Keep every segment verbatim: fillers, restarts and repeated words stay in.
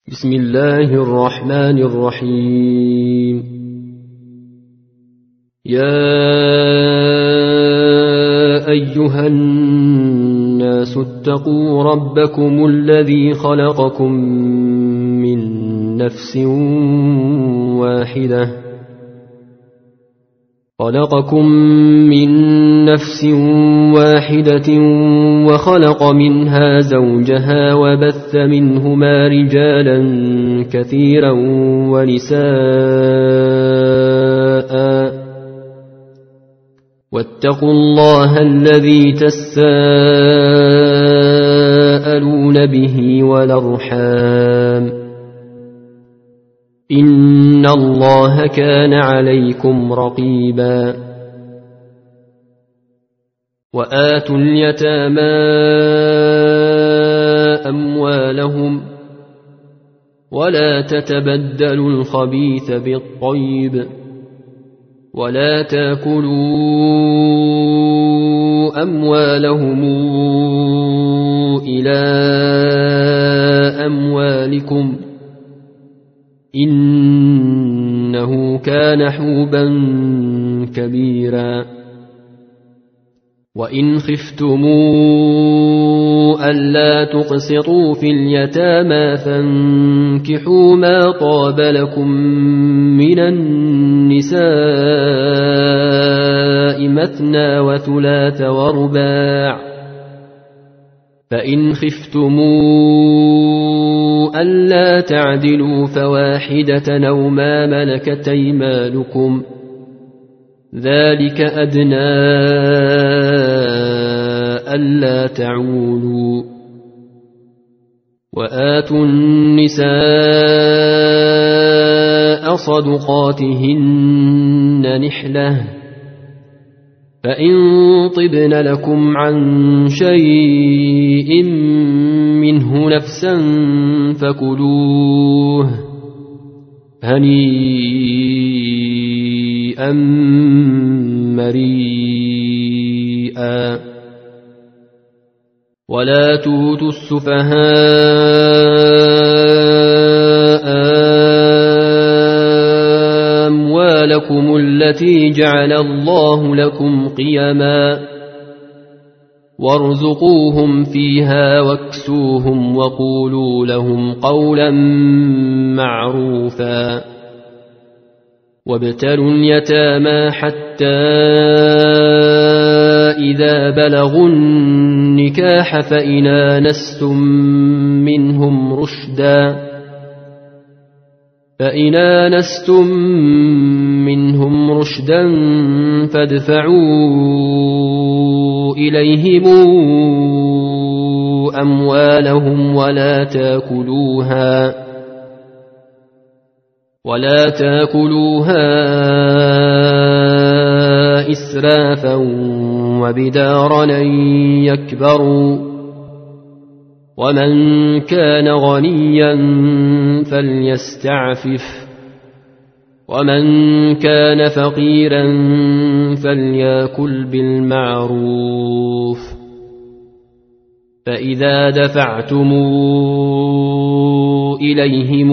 بسم الله الرحمن الرحيم. يا أيها الناس اتقوا ربكم الذي خلقكم من نفس واحدة خلقكم من نفس واحدة وخلق منها زوجها وبث منهما رجالا كثيرا ونساء واتقوا الله الذي تساءلون به والأرحام إن الله كان عليكم رقيبا. وآتوا اليتامى أموالهم ولا تتبدلوا الخبيث بالطيب ولا تأكلوا أموالهم إلى أموالكم إنه كان حوبا كبيرا. وإن خفتموا ألا تقسطوا في اليتامى فانكحوا ما طاب لكم من النساء مثنى وثلاث ورباع فإن خفتموا ألا تعدلوا فواحدة أو ما ملكت أيمانكم ذلك أدنى ألا تعولوا. وآتوا النساء صدقاتهن نحلة فإن طبن لكم عن شيء منه نفسا فكلوه هنيئا مريئا. ولا تؤتوا السفهاء أموالكم التي جعل الله لكم قيما وارزقوهم فيها واكسوهم وقولوا لهم قولا معروفا. وابتلوا اليتامى حتى إذا بلغوا النكاح فإن آنستم منهم رشدا فإن آنستم منهم رشدا فادفعوا إليهم أموالهم ولا تأكلوها ولا تأكلوها إسرافا وبدارا أن يكبروا ومن كان غنيا فليستعفف ومن كان فقيرا فليأكل بالمعروف. فإذا دفعتم إليهم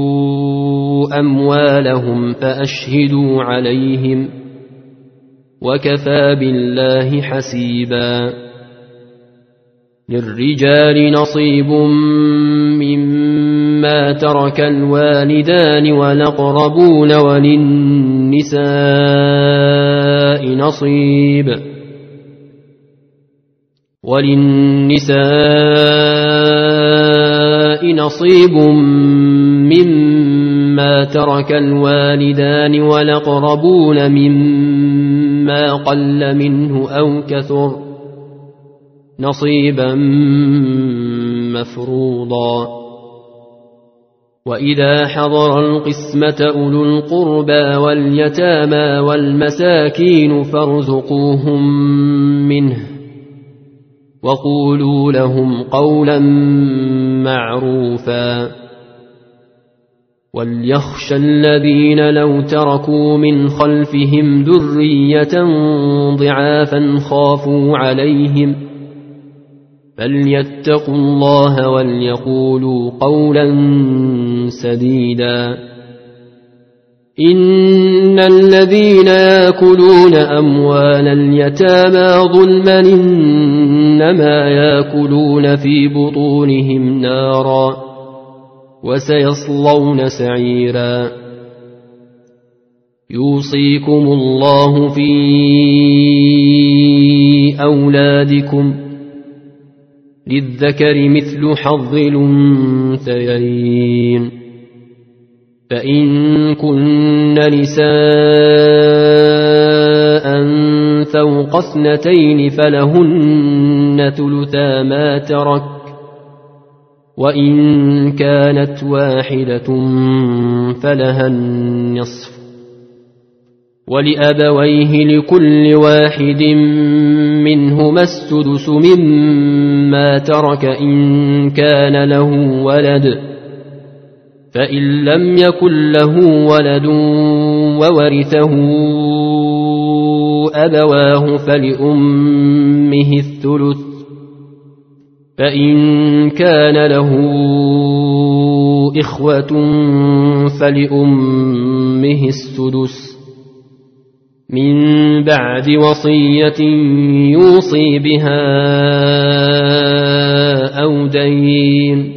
أموالهم فأشهدوا عليهم وكفى بالله حسيبا. للرجال نصيب مما ترك الوالدان والأقربون وللنساء نصيب وللنساء نصيب مما ترك الوالدان والأقربون مما قل منه أو كثر نصيبا مفروضا. وإذا حضر القسمة أولو القربى واليتامى والمساكين فارزقوهم منه وقولوا لهم قولا معروفا. وليخشى الذين لو تركوا من خلفهم ذرية ضعافا خافوا عليهم فليتقوا الله وليقولوا قولا سديدا إن الذين يأكلون أموال اليتامى ظلما إنما يأكلون في بطونهم نارا وسيصلون سعيرا يوصيكم الله في أولادكم للذكر مثل حظ الأنثيين فإن كن نساء فوق اثنتين فلهن ثلثا ما ترك وإن كانت واحدة فلها النصف ولأبويه لكل واحد منهما السدس مما ترك إن كان له ولد فإن لم يكن له ولد وورثه أبواه فلأمه الثلث فإن كان له إخوة فلأمه السدس من بعد وصية يوصي بها أو دين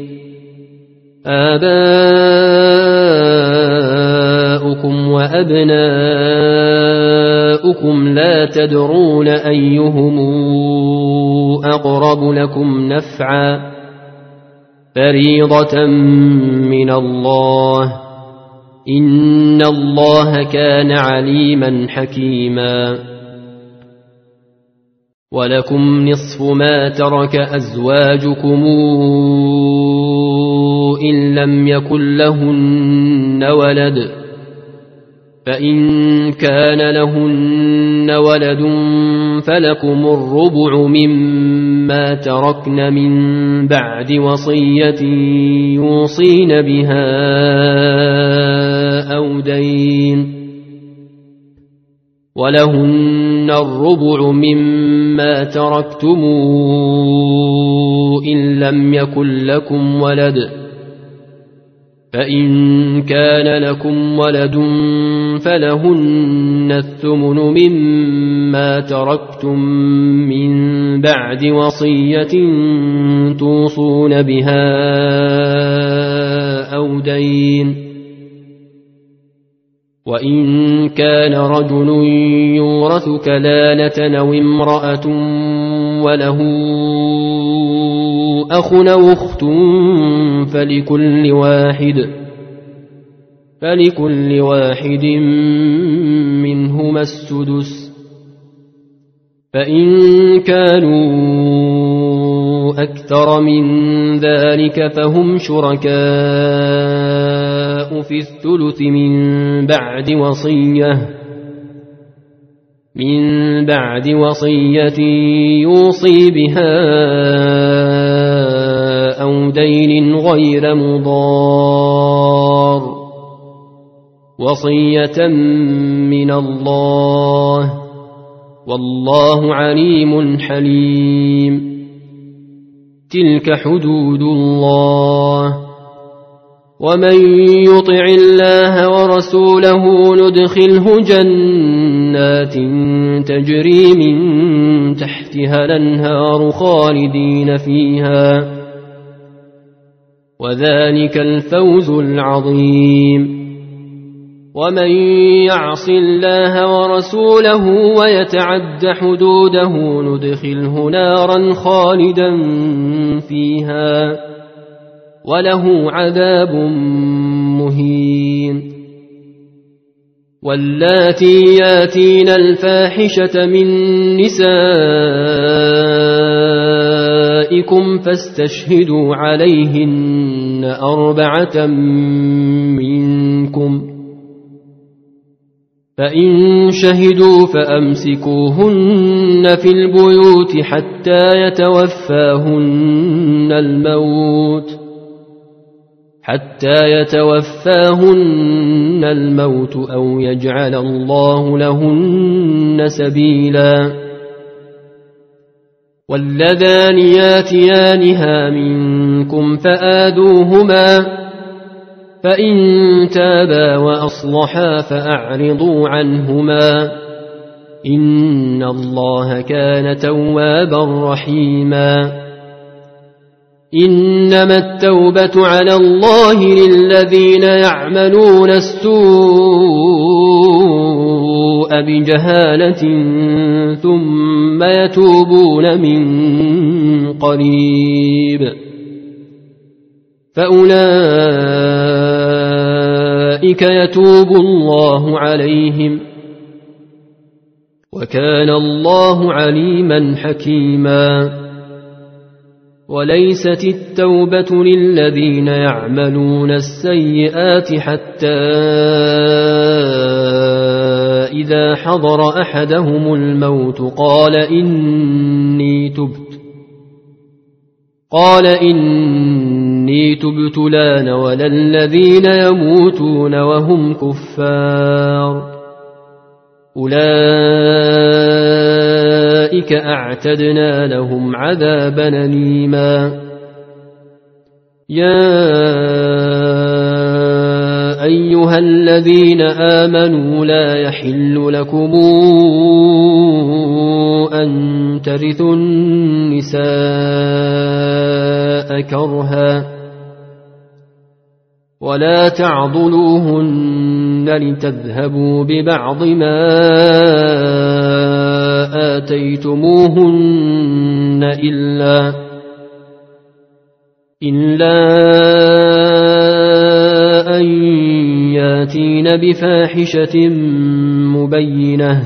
آباؤكم وأبناؤكم لا تدرون أيهم أقرب لكم نفعا فريضة من الله إن الله كان عليما حكيما ولكم نصف ما ترك أزواجكم إن لم يكن لهن ولد فإن كان لهن ولد فلكم الربع مما تركن من بعد وصية يوصين بها أو دين ولهن الربع مما تركتم إن لم يكن لكم ولد فإن كان لكم ولد فلهن الثمن مما تركتم من بعد وصية توصون بها أو دين وإن كان رجل يورث كلالة أو امرأة وله أخ أو أخت فلكل واحد فلكل واحد منهما السدس فإن كانوا أكثر من ذلك فهم شركاء في الثلث من بعد وصية من بعد وصية يوصي بها أو دين غير مضار وصية من الله والله عليم حليم تلك حدود الله ومن يطع الله ورسوله ندخله جنات تجري من تحتها الأنهار خالدين فيها وذلك الفوز العظيم ومن يعص الله ورسوله ويتعد حدوده ندخله نارا خالدا فيها وله عذاب مهين واللاتي ياتين الفاحشة من نسائكم فاستشهدوا عليهن أربعة منكم فإن شهدوا فأمسكوهن في البيوت حتى يتوفاهن الموت حتى يتوفاهن الموت أو يجعل الله لهن سبيلا واللذان ياتيانها منكم فآذوهما فإن تابا وأصلحا فأعرضوا عنهما إن الله كان توابا رحيما إنما التوبة على الله للذين يعملون السوء بجهالة ثم يتوبون من قريب فأولئك يتوب الله عليهم وكان الله عليما حكيما وليست التوبة للذين يعملون السيئات حتى إذا حضر أحدهم الموت قال إني تبت قال إني تبت لان ولا الذين يموتون وهم كفار أولئك أعتدنا لهم عذابا أليما يا أيها الذين آمنوا لا يحل لكم أن ترثوا النساء كرها ولا تعضلوهن لتذهبوا ببعض ما آتيتموهن إلا إلا أن ياتين بفاحشة مبينة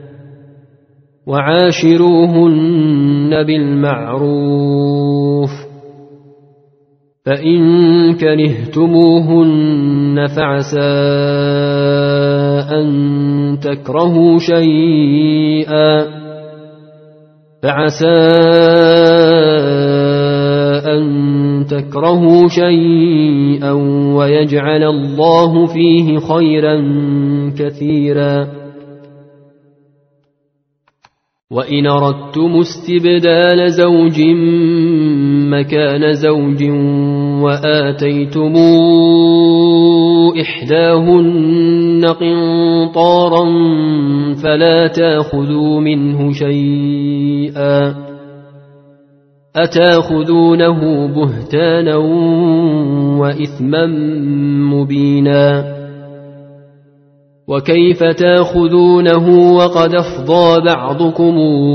وعاشروهن بالمعروف فإن كرهتموهن فعسى أن تكرهوا شيئا فعسى أن تكرهوا شيئا ويجعل الله فيه خيرا كثيرا وإن أردتم استبدال زوج مكان زوج وآتيتم إحداهن قنطارا فلا تأخذوا منه شيئا أتأخذونه بهتانا وإثما مبينا وكيف تأخذونه وقد أفضى بعضكم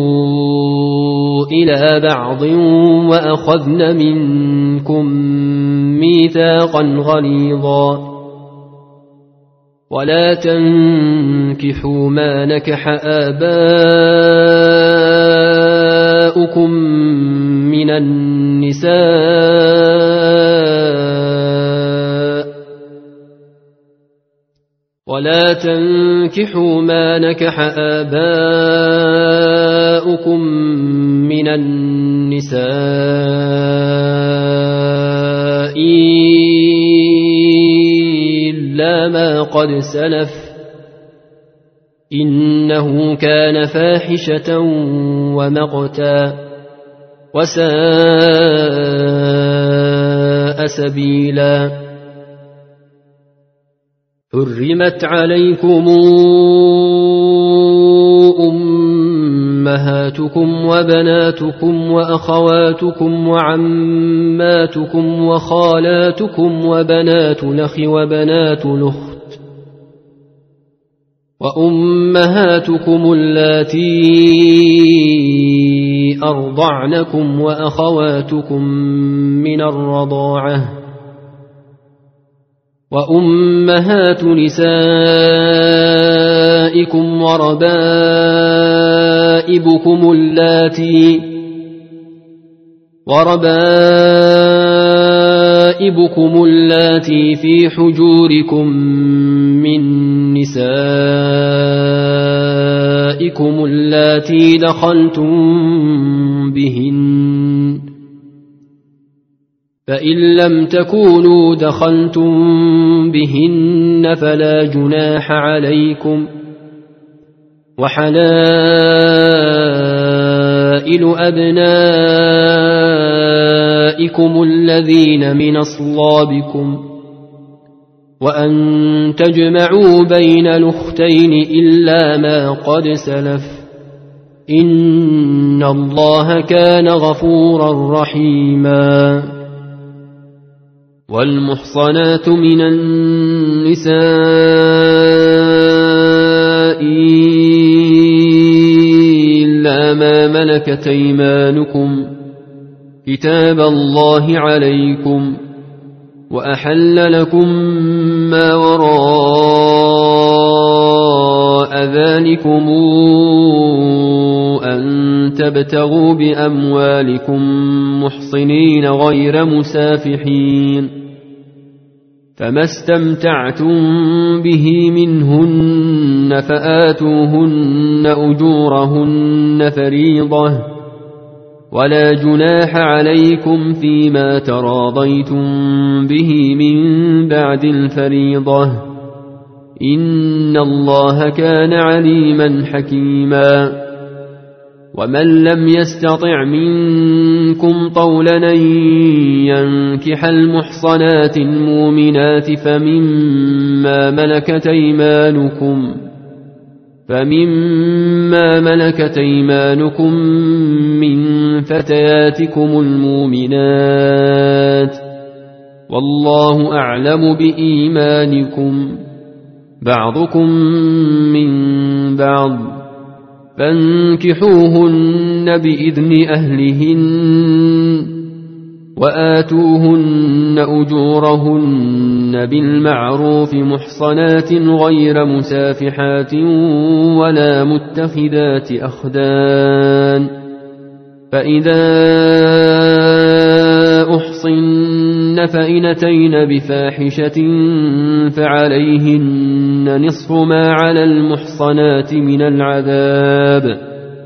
إلى بعض وأخذن منكم ميثاقا غليظا ولا تنكحوا ما نكح آباؤكم من النساء ولا تنكحوا ما نكح آباؤكم من النساء إلا ما قد سلف إنه كان فاحشة ومقتا وساء سبيلا حرمت عليكم أمهاتكم وبناتكم وأخواتكم وعماتكم وخالاتكم وبنات الأخ وبنات الأخت وأمهاتكم اللاتي أرضعنكم وأخواتكم من الرضاعة وأمهات نسائكم وربائبكم اللاتي وربائبكم اللاتي في حجوركم من نسائكم اللاتي دخلتم بهن فإن لم تكونوا دخلتم بهن فلا جناح عليكم وحلائل حلائل أبنائكم الذين من أصلابكم وأن تجمعوا بين الأختين إلا ما قد سلف إن الله كان غفورا رحيما. والمحصنات من النساء إلا ما ملكت أيمانكم كتاب الله عليكم وأحل لكم ما وراء ذلكم أن تبتغوا بأموالكم محصنين غير مسافحين فما استمتعتم به منهن فآتوهن أجورهن فريضة ولا جناح عليكم فيما تراضيتم به من بعد الفريضة إن الله كان عليما حكيما. ومن لم يستطع منكم طولا أن ينكح المحصنات المؤمنات فمما ملكت أيمانكم فمما ملكت أيمانكم من فتياتكم المؤمنات والله أعلم بإيمانكم بعضكم من بعض فانكحوهن بإذن أهلهن وآتوهن أجورهن بالمعروف محصنات غير مسافحات ولا متخذات أخدان فإذا أحصن فإن أتين بفاحشة فعليهن نصف ما على المحصنات من العذاب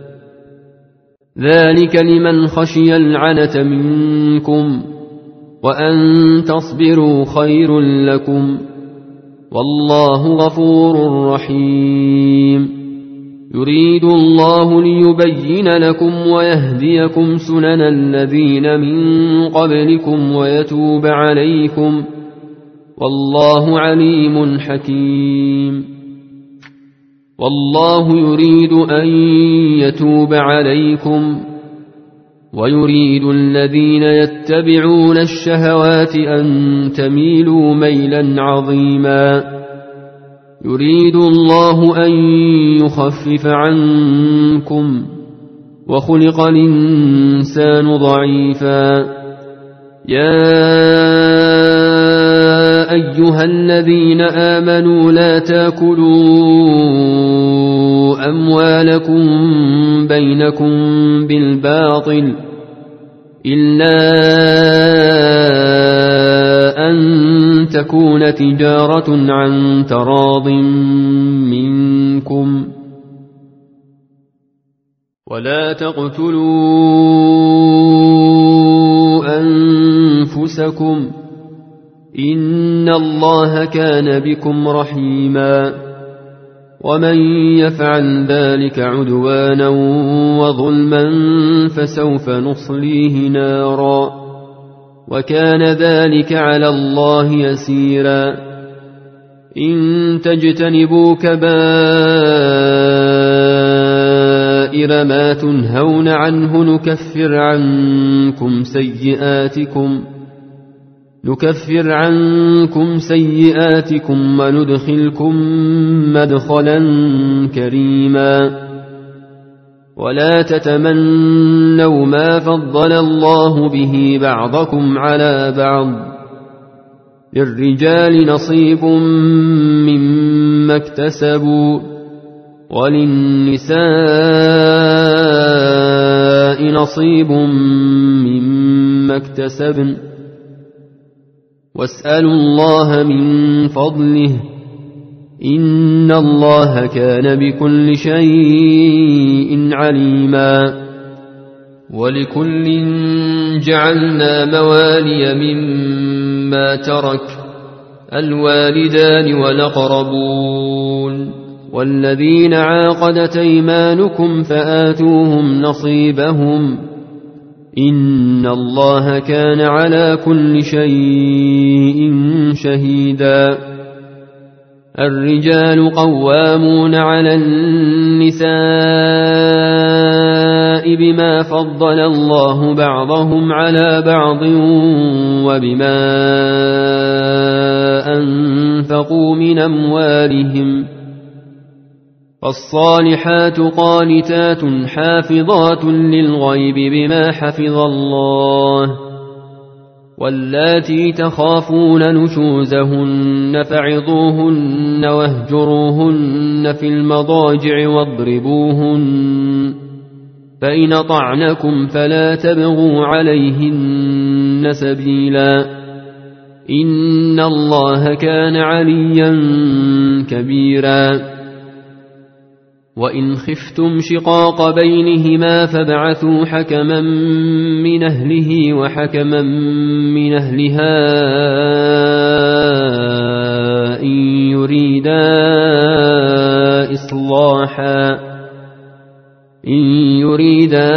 ذلك لمن خشي العنة منكم وأن تصبروا خير لكم والله غفور رحيم. يريد الله ليبين لكم ويهديكم سنن الذين من قبلكم ويتوب عليكم والله عليم حكيم. والله يريد أن يتوب عليكم ويريد الذين يتبعون الشهوات أن تميلوا ميلا عظيما. يريد الله أن يخفف عنكم وخلق الإنسان ضعيفا. يا أيها الذين آمنوا لا تأكلوا أموالكم بينكم بالباطل إلا أن تكون تجارة عن تراض منكم ولا تقتلوا أنفسكم إن الله كان بكم رحيما. ومن يفعل ذلك عدوانا وظلما فسوف نصليه نارا وكان ذلك على الله يسيرا. إن تجتنبوا كبائر ما تنهون عنه نكفر عنكم سيئاتكم نكفر عنكم سيئاتكم وندخلكم مدخلا كريما. ولا تتمنوا ما فضل الله به بعضكم على بعض للرجال نصيب مما اكتسبوا وللنساء نصيب مما اكتسبن واسألوا الله من فضله إن الله كان بكل شيء عليما. ولكل جعلنا موالي مما ترك الوالدان والأقربون والذين عاقدت أيمانكم فآتوهم نصيبهم إن الله كان على كل شيء شهيدا. الرجال قوامون على النساء بما فضل الله بعضهم على بعض وبما أنفقوا من أموالهم، فالصالحات قانتات حافظات للغيب بما حفظ الله، واللاتي تخافون نشوزهن فعظوهن واهجروهن في المضاجع واضربوهن، فإن طعنكم فلا تبغوا عليهن سبيلا إن الله كان عليا كبيرا. وإن خفتم شقاق بينهما فابعثوا حكما من أهله وحكما من أهلها إن يريدا إصلاحا إن يريدا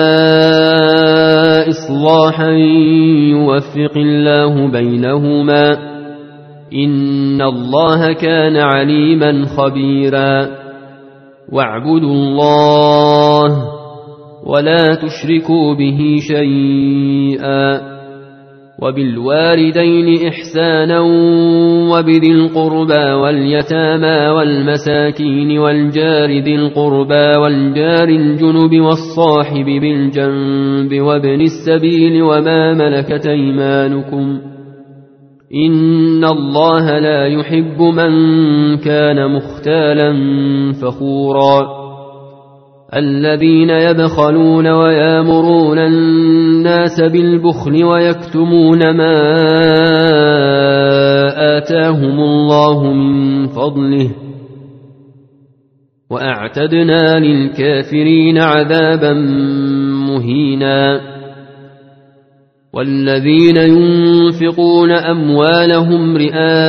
إصلاحا يوفق الله بينهما إن الله كان عليما خبيرا. واعبدوا الله ولا تشركوا به شيئا، وبالوالدين إحسانا وبذي القربى واليتامى والمساكين والجار ذي القربى والجار الجنب والصاحب بالجنب وابن السبيل وما ملكت أيمانكم إن الله لا يحب من كان مختالا فخورا. الذين يبخلون ويامرون الناس بالبخل ويكتمون ما آتاهم الله من فضله وأعتدنا للكافرين عذابا مهينا. والذين ينفقون أموالهم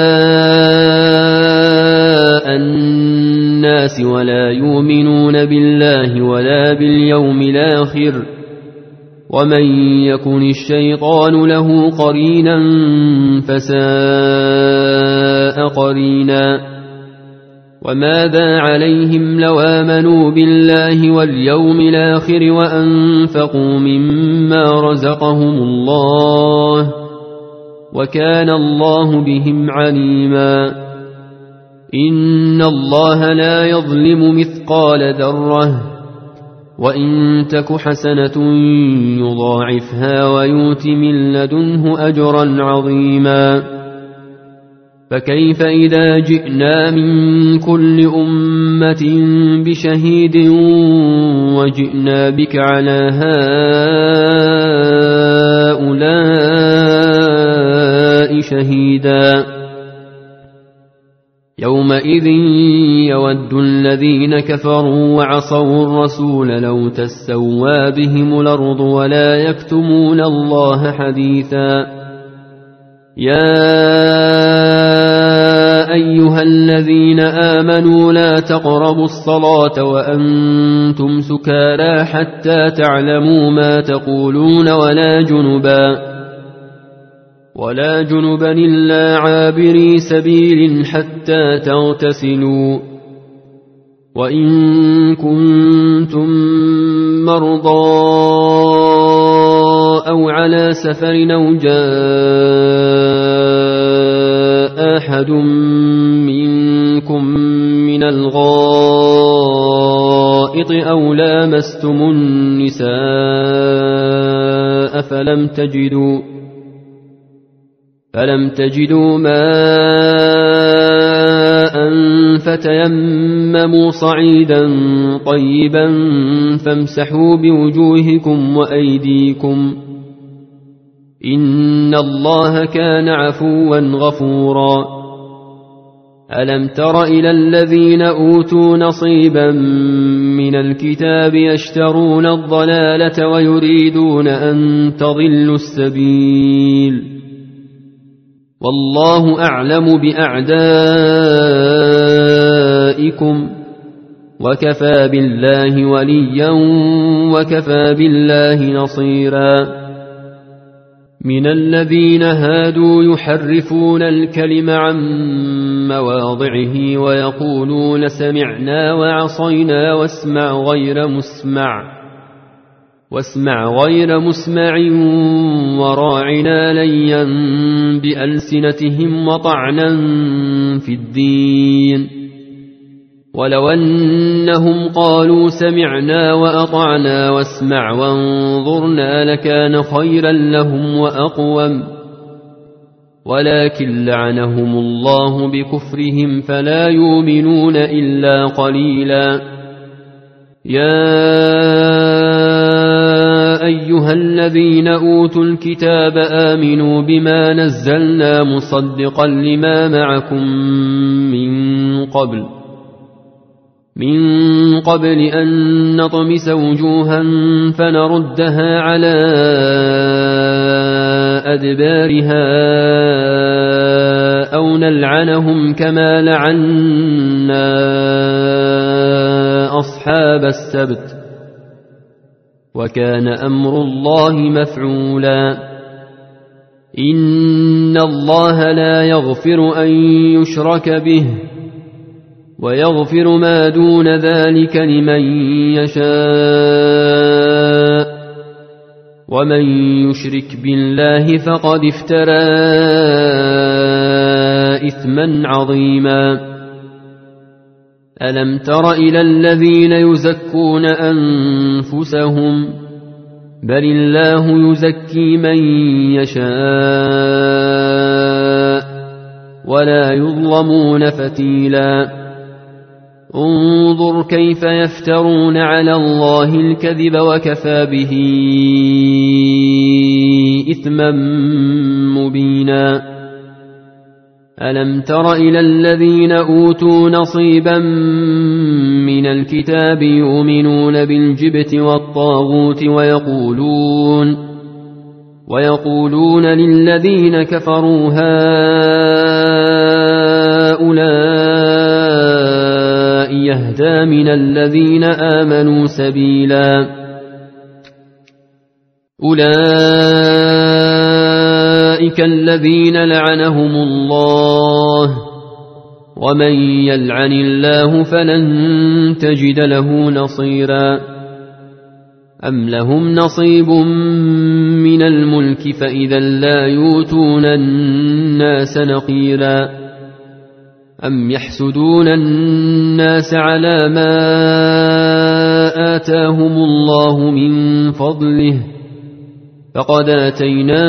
رئاء الناس ولا يؤمنون بالله ولا باليوم الآخر ومن يكن الشيطان له قرينا فساء قرينا. وماذا عليهم لو آمنوا بالله واليوم الآخر وأنفقوا مما رزقهم الله وكان الله بهم عليما. إن الله لا يظلم مثقال ذرة وإن تك حسنة يضاعفها ويؤت من لدنه أجرا عظيما. فكيف إذا جئنا من كل أمة بشهيد وجئنا بك على هؤلاء شهيدا. يومئذ يود الذين كفروا وعصوا الرسول لو تسوى بهم الأرض ولا يكتمون الله حديثا. يا أيها الذين آمنوا لا تقربوا الصلاة وأنتم سكارى حتى تعلموا ما تقولون ولا جنبا ولا جنبا إلا عابري سبيل حتى تغتسلوا. وإن كنتم مرضى أو على سفر أو جاء أحد منكم من الغائط أو لامستم النساء فلم تجدوا فلم تجدوا ماء فتيمموا صعيدا طيبا فامسحوا بوجوهكم وأيديكم إن الله كان عفوا غفورا. ألم تر إلى الذين أوتوا نصيبا من الكتاب يشترون الضلالة ويريدون أن تضلوا السبيل والله أعلم بأعدائكم أولئكم وكفى بالله وليا وكفى بالله نصيرا. من الذين هادوا يحرفون الكلم عن مواضعه ويقولون سمعنا وعصينا واسمع غير مسمع واسمع غير مسمع وراعنا ليا بألسنتهم وطعنا في الدين. ولو أنهم قالوا سمعنا وأطعنا واسمع وانظرنا لكان خيرا لهم وأقوم، ولكن لعنهم الله بكفرهم فلا يؤمنون إلا قليلا. يا أيها الذين أوتوا الكتاب آمنوا بما نزلنا مصدقا لما معكم من قبل من قبل أن نطمس وجوها فنردها على أدبارها أو نلعنهم كما لعنا أصحاب السبت وكان أمر الله مفعولا. إن الله لا يغفر أن يشرك به ويغفر ما دون ذلك لمن يشاء، ومن يشرك بالله فقد افترى إثما عظيما. ألم تر إلى الذين يزكون أنفسهم بل الله يزكي من يشاء ولا يظلمون فتيلا. انظر كيف يفترون على الله الكذب وكفى به إثما مبينا. ألم تر إلى الذين أوتوا نصيبا من الكتاب يؤمنون بالجبت والطاغوت ويقولون ويقولون للذين كفروا هؤلاء يهدى من الذين آمنوا سبيلا. أولئك الذين لعنهم الله ومن يلعن الله فلن تجد له نصيرا. أم لهم نصيب من الملك فإذا لا يؤتون الناس نقيرا. أم يحسدون الناس على ما آتاهم الله من فضله فقد آتينا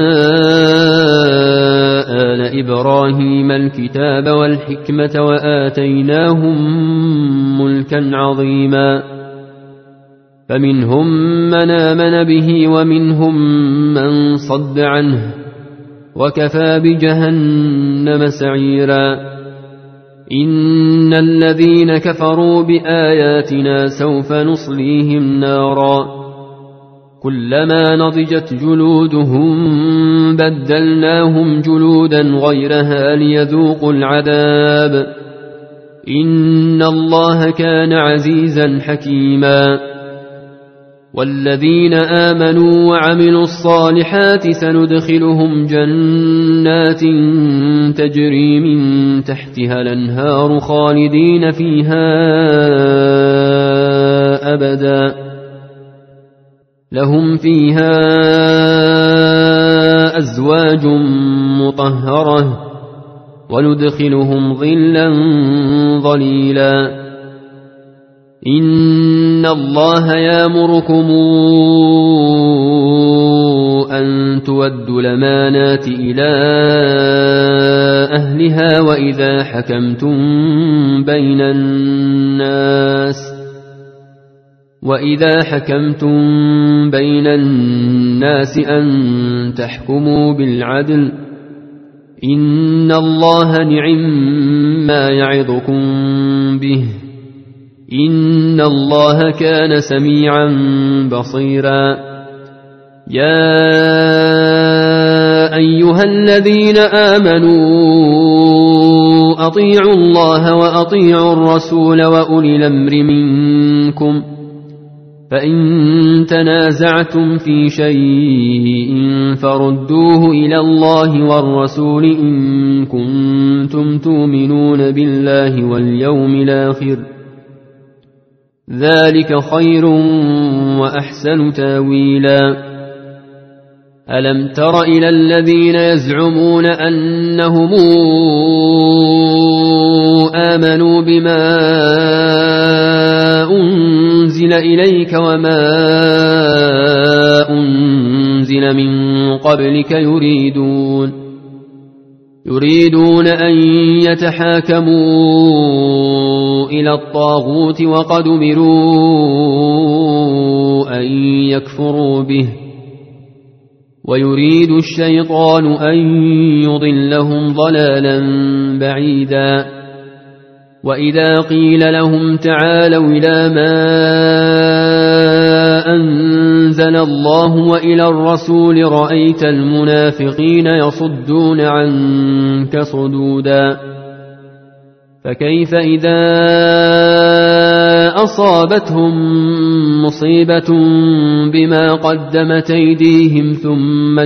آل إبراهيم الكتاب والحكمة وآتيناهم ملكا عظيما. فمنهم من آمن به ومنهم من صد عنه وكفى بجهنم سعيرا. إن الذين كفروا بآياتنا سوف نصليهم نارا كلما نضجت جلودهم بدلناهم جلودا غيرها ليذوقوا العذاب إن الله كان عزيزا حكيما. والذين آمنوا وعملوا الصالحات سندخلهم جنات تجري من تحتها الأنهار خالدين فيها أبدا لهم فيها أزواج مطهرة وندخلهم ظلا ظليلا. إن الله يأمركم أن تودوا الأمانات إلى أهلها وإذا حكمتم بين الناس وإذا حكمتم بين الناس أن تحكموا بالعدل إن الله نعم ما يعظكم به إن الله كان سميعا بصيرا. يا أيها الذين آمنوا أطيعوا الله وأطيعوا الرسول وأولي الأمر منكم فإن تنازعتم في شيء فردوه إلى الله والرسول إن كنتم تؤمنون بالله واليوم الآخر ذلك خير وأحسن تاويلا ألم تر إلى الذين يزعمون أنهم آمنوا بما أنزل إليك وما أنزل من قبلك يريدون يريدون أن يتحاكموا إلى الطاغوت وقد أمروا أن يكفروا به ويريد الشيطان أن يضلهم ضلالا بعيدا وإذا قيل لهم تعالوا إلى ما أنزل الله وإلى الرسول رأيت المنافقين يصدون عنك صدودا فكيف إذا أصابتهم مصيبة بما قدمت أيديهم ثم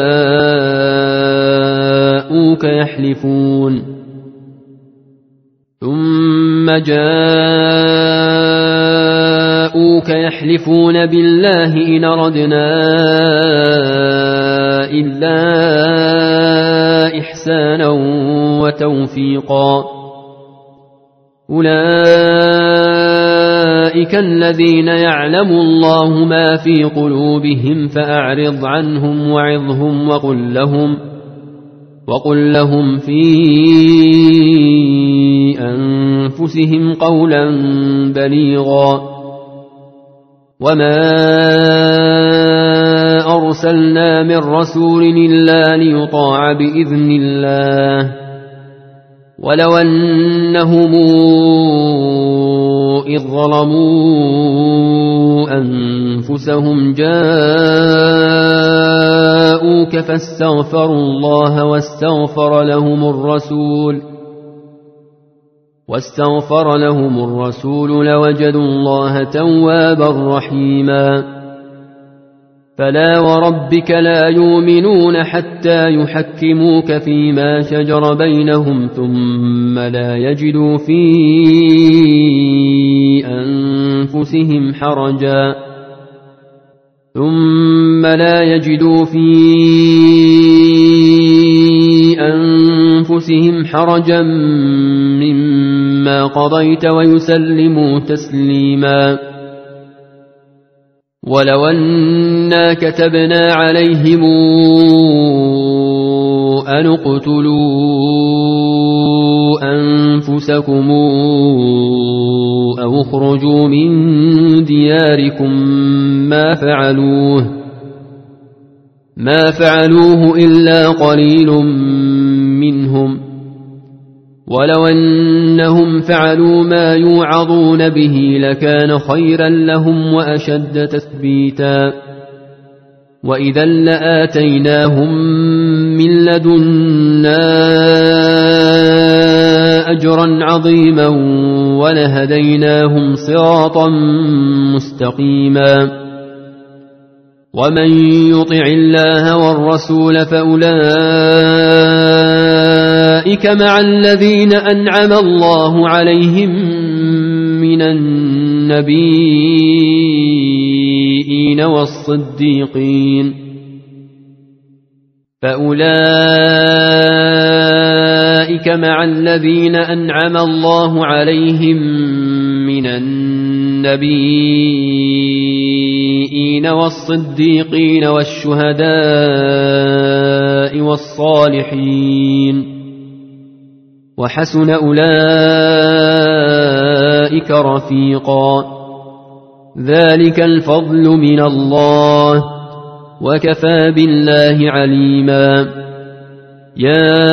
جاءوك يحلفون ثم جاءوك يحلفون بالله إن أردنا إلا إحسانا وتوفيقا أولئك الذين يعلم الله ما في قلوبهم فأعرض عنهم وعظهم وقل لهم وقل لهم في أنفسهم قولا بليغا وما أرسلنا من رسول إلا ليطاع بإذن الله ولو أنهم إذ ظلموا أنفسهم جاءوك فاستغفروا الله واستغفر لهم الرسول واستغفر لهم الرسول لوجدوا الله توابا رحيما فلا وربك لا يؤمنون حتى يحكموك فيما شجر بينهم ثم لا يجدوا في أنفسهم حرجا ثم لا يجدوا في أنفسهم حرجا مما قضيت ويسلموا تسليما ولو أنا كتبنا عليهم أن اقتلوا أنفسكم أو اخرجوا من دياركم ما فعلوه ما فعلوه إلا قليل منهم ولو أنهم فعلوا ما يوعظون به لكان خيرا لهم وأشد تثبيتا وإذا لآتيناهم من لدنا أجرا عظيما ولهديناهم صراطا مستقيما ومن يطع الله والرسول فأولئك مع الذين أنعم الله عليهم من النبيين والصديقين فأولئك مع الذين أنعم الله عليهم من النبيين والصديقين والشهداء والصالحين وحسن أولئك رفيقا ذلك الفضل من الله وكفى بالله عليما يا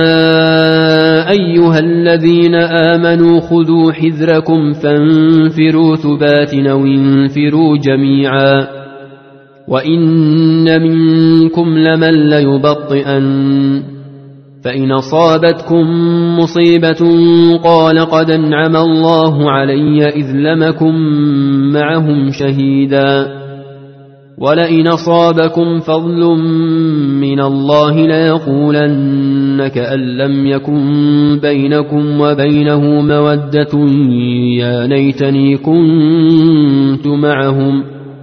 أيها الذين آمنوا خذوا حذركم فانفروا ثبات أو انفروا جميعا وإن منكم لمن ليبطئن فإن أصابتكم مصيبة قال قد أنعم الله علي إذ لمكم معهم شهيدا ولئن أصابكم فضل من الله ليقولن كأن لم يكن بينكم وبينه مودة يا ليتني كنت معهم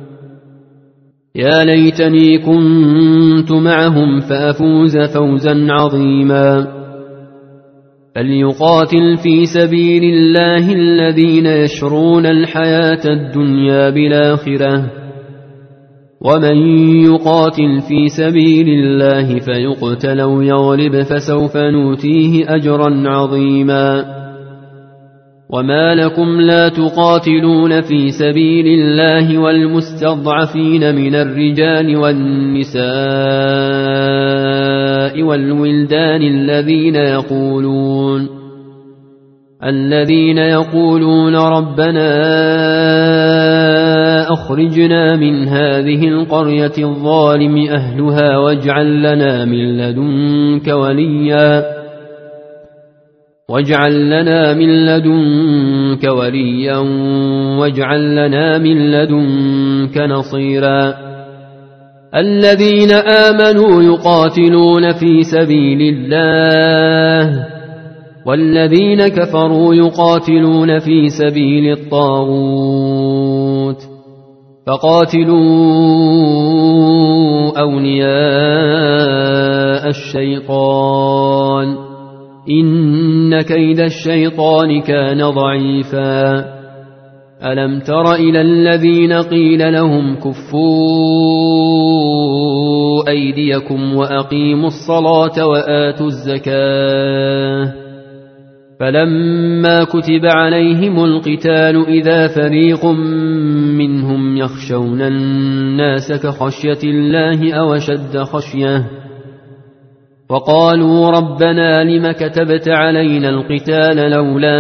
يا ليتني كنت معهم فأفوز فوزا عظيما فليقاتل في سبيل الله الذين يشرون الحياة الدنيا بالآخرة ومن يقاتل في سبيل الله فيقتل أو يغلب فسوف نؤتيه أجرا عظيما وما لكم لا تقاتلون في سبيل الله والمستضعفين من الرجال والنساء والولدان الذين يقولون الذين يقولون ربنا أخرجنا من هذه القرية الظالم أهلها واجعل لنا من لدنك وليا واجعل لنا من لدنك وليا واجعل لنا من لدنك نصيرا الذين آمنوا يقاتلون في سبيل الله والذين كفروا يقاتلون في سبيل الطاغوت فقاتلوا أولياء الشيطان إن كيد الشيطان كان ضعيفا ألم تر إلى الذين قيل لهم كفوا أيديكم وأقيموا الصلاة وآتوا الزكاة فلما كتب عليهم القتال إذا فريق منهم يخشون الناس كخشية الله أو أشد خشية وقالوا ربنا لم كتبت علينا القتال لولا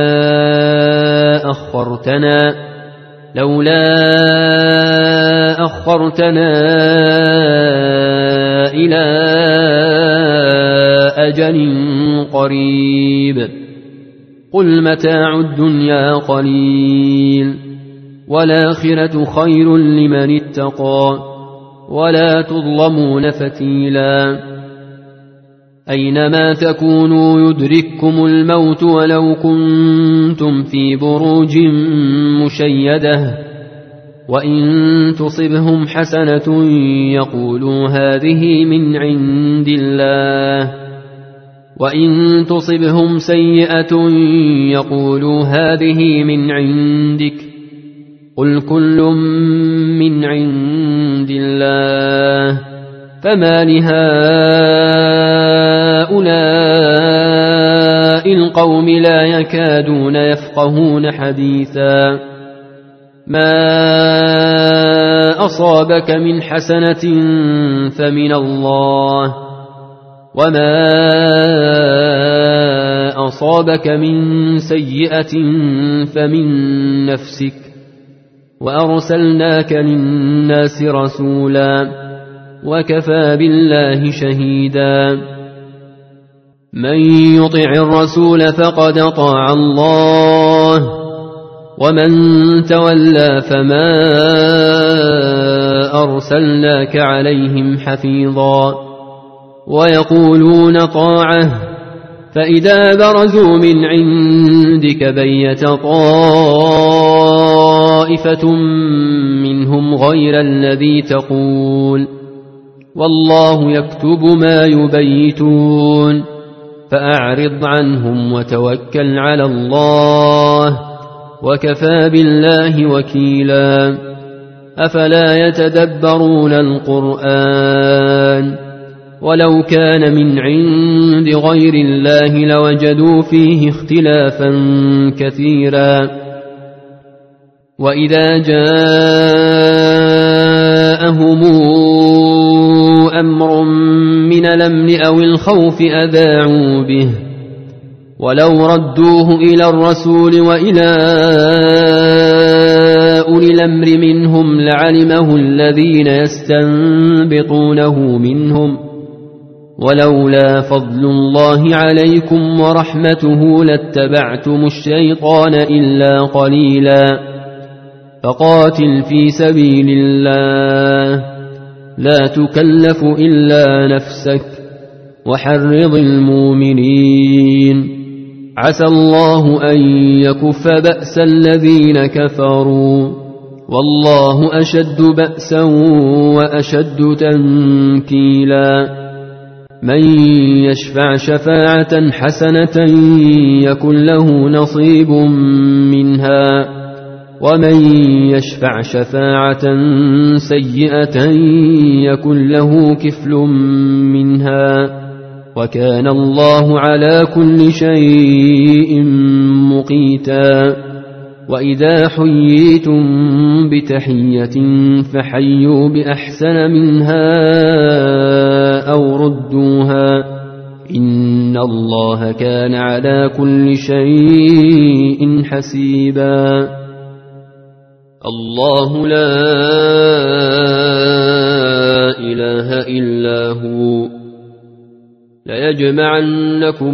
أخرتنا لولا أخرتنا إلى أجل قريب قل متاع الدنيا قليل والآخرة خير لمن اتقى ولا تظلمون فتيلا أينما تكونوا يدرككم الموت ولو كنتم في بروج مشيدة وإن تصبهم حسنة يقولوا هذه من عند الله وإن تصبهم سيئة يقولوا هذه من عندك قل كل من عند الله فما لهؤلاء القوم لا يكادون يفقهون حديثا ما أصابك من حسنة فمن الله وما أصابك من سيئة فمن نفسك وأرسلناك للناس رسولا وكفى بالله شهيدا من يطع الرسول فقد أطاع الله ومن تولى فما أرسلناك عليهم حفيظا ويقولون طاعة فإذا برزوا من عندك بيت طائفة منهم غير الذي تقول والله يكتب ما يبيتون فأعرض عنهم وتوكل على الله وكفى بالله وكيلا أفلا يتدبرون القرآن ولو كان من عند غير الله لوجدوا فيه اختلافا كثيرا وإذا جاءهم أمر من الأمن أو الخوف أذاعوا به ولو ردوه إلى الرسول وإلى أولي الأمر منهم لعلمه الذين يستنبطونه منهم ولولا فضل الله عليكم ورحمته لاتبعتم الشيطان إلا قليلا فقاتل في سبيل الله لا تكلف إلا نفسك وحرض المؤمنين عسى الله أن يكف بأس الذين كفروا والله أشد بأسا وأشد تنكيلا من يشفع شفاعة حسنة يكن له نصيب منها ومن يشفع شفاعة سيئة يكن له كفل منها وكان الله على كل شيء مقيتا وإذا حييتم بتحية فحيوا بأحسن منها أو ردوها إن الله كان على كل شيء حسيبا الله لا إله إلا هو ليجمعنكم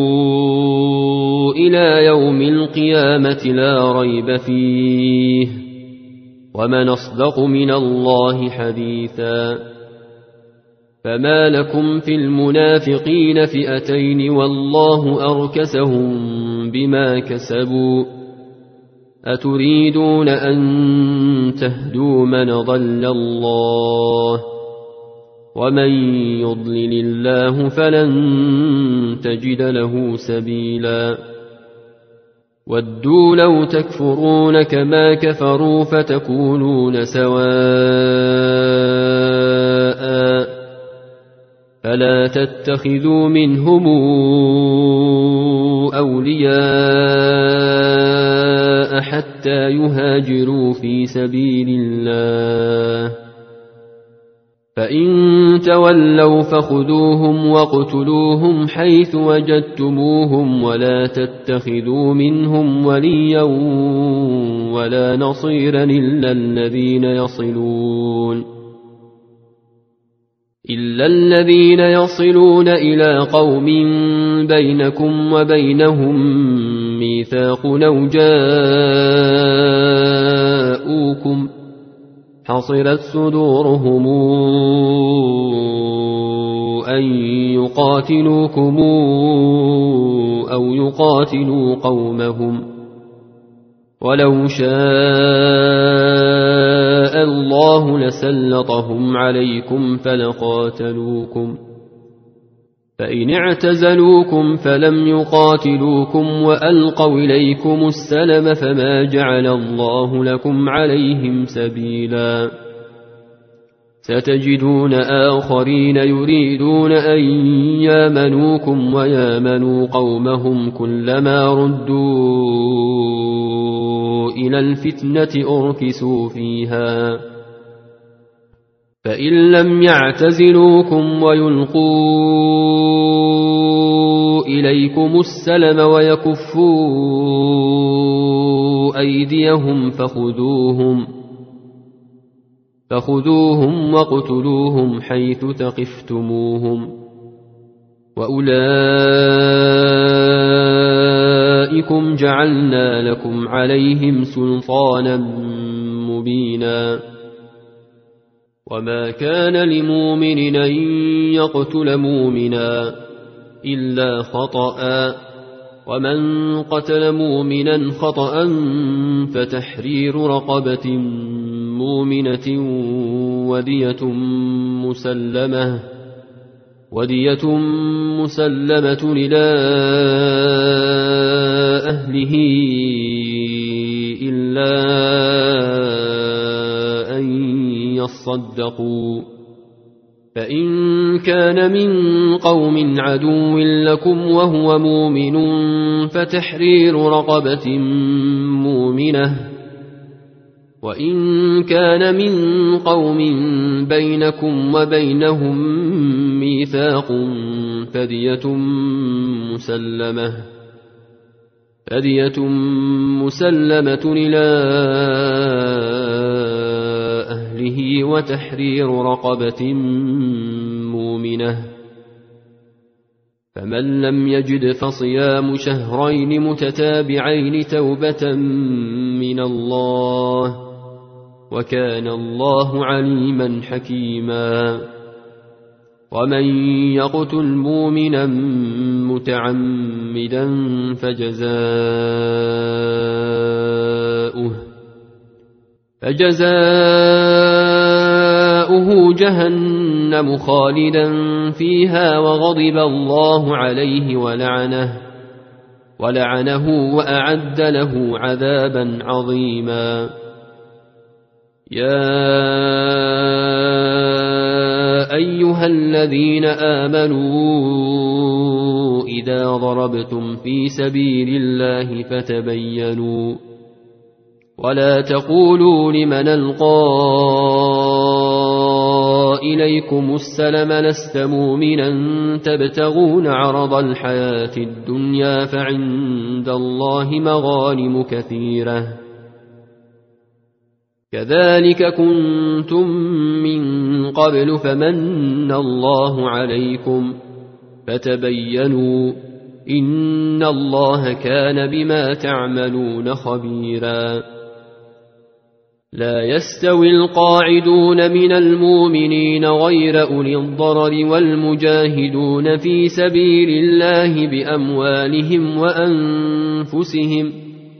إلى يوم القيامة لا ريب فيه ومن أصدق من الله حديثا فما لكم في المنافقين فئتين والله أركسهم بما كسبوا أتريدون أن تهدوا من ضل الله ومن يضلل الله فلن تجد له سبيلا ودوا لو تكفرون كما كفروا فتكونون سواء فلا تتخذوا منهم أولياء حتى يهاجروا في سبيل الله فإن تولوا فخذوهم واقتلوهم حيث وجدتموهم ولا تتخذوا منهم وليا ولا نصيرا إلا الذين يصلون إلا الذين يصلون إلى قوم بينكم وبينهم ميثاق أو جاءوكم حصرت صدورهم أن يقاتلوكم أو يقاتلوا قومهم ولو شاء الله لسلطهم عليكم فلقاتلوكم فإن اعتزلوكم فلم يقاتلوكم وألقوا إليكم السلم فما جعل الله لكم عليهم سبيلا ستجدون آخرين يريدون أن يامنوكم ويامنوا قومهم كلما ردوا إلى الفتنة أركسوا فيها فإن لم يعتزلوكم ويلقوا إليكم السلم ويكفوا أيديهم فخذوهم فخذوهم واقتلوهم حيث ثقفتموهم وأولئكم جعلنا لكم عليهم سلطانا مبينا وما كان لمؤمن أن يقتل مؤمنا إلا خطأ ومن قتل مؤمنا خطأ فتحرير رقبة مؤمنة ودية مسلمة ودية مسلمة إلى أهله إلا أن يصدقوا فإن كان من قوم عدو لكم وهو مؤمن فتحرير رقبة مؤمنة وإن كان من قوم بينكم وبينهم ميثاق فدية مسلمة فدية مسلمة إلى أهله وتحرير رقبة مؤمنة فمن لم يجد فصيام شهرين متتابعين توبة من الله وكان الله عليما حكيما ومن يقتل مؤمنا متعمدا فجزاؤه فجزاؤه جهنم خالدا فيها وغضب الله عليه ولعنه ولعنه وأعد له عذابا عظيما يا أيها الذين آمنوا إذا ضربتم في سبيل الله فتبينوا ولا تقولوا لمن ألقى إليكم السلم لست مؤمنا تبتغون عرض الحياة الدنيا فعند الله مغانم كثيرة كذلك كنتم من قبل فمن الله عليكم فتبينوا إن الله كان بما تعملون خبيرا لا يستوي القاعدون من المؤمنين غير أولي الضرر والمجاهدون في سبيل الله بأموالهم وأنفسهم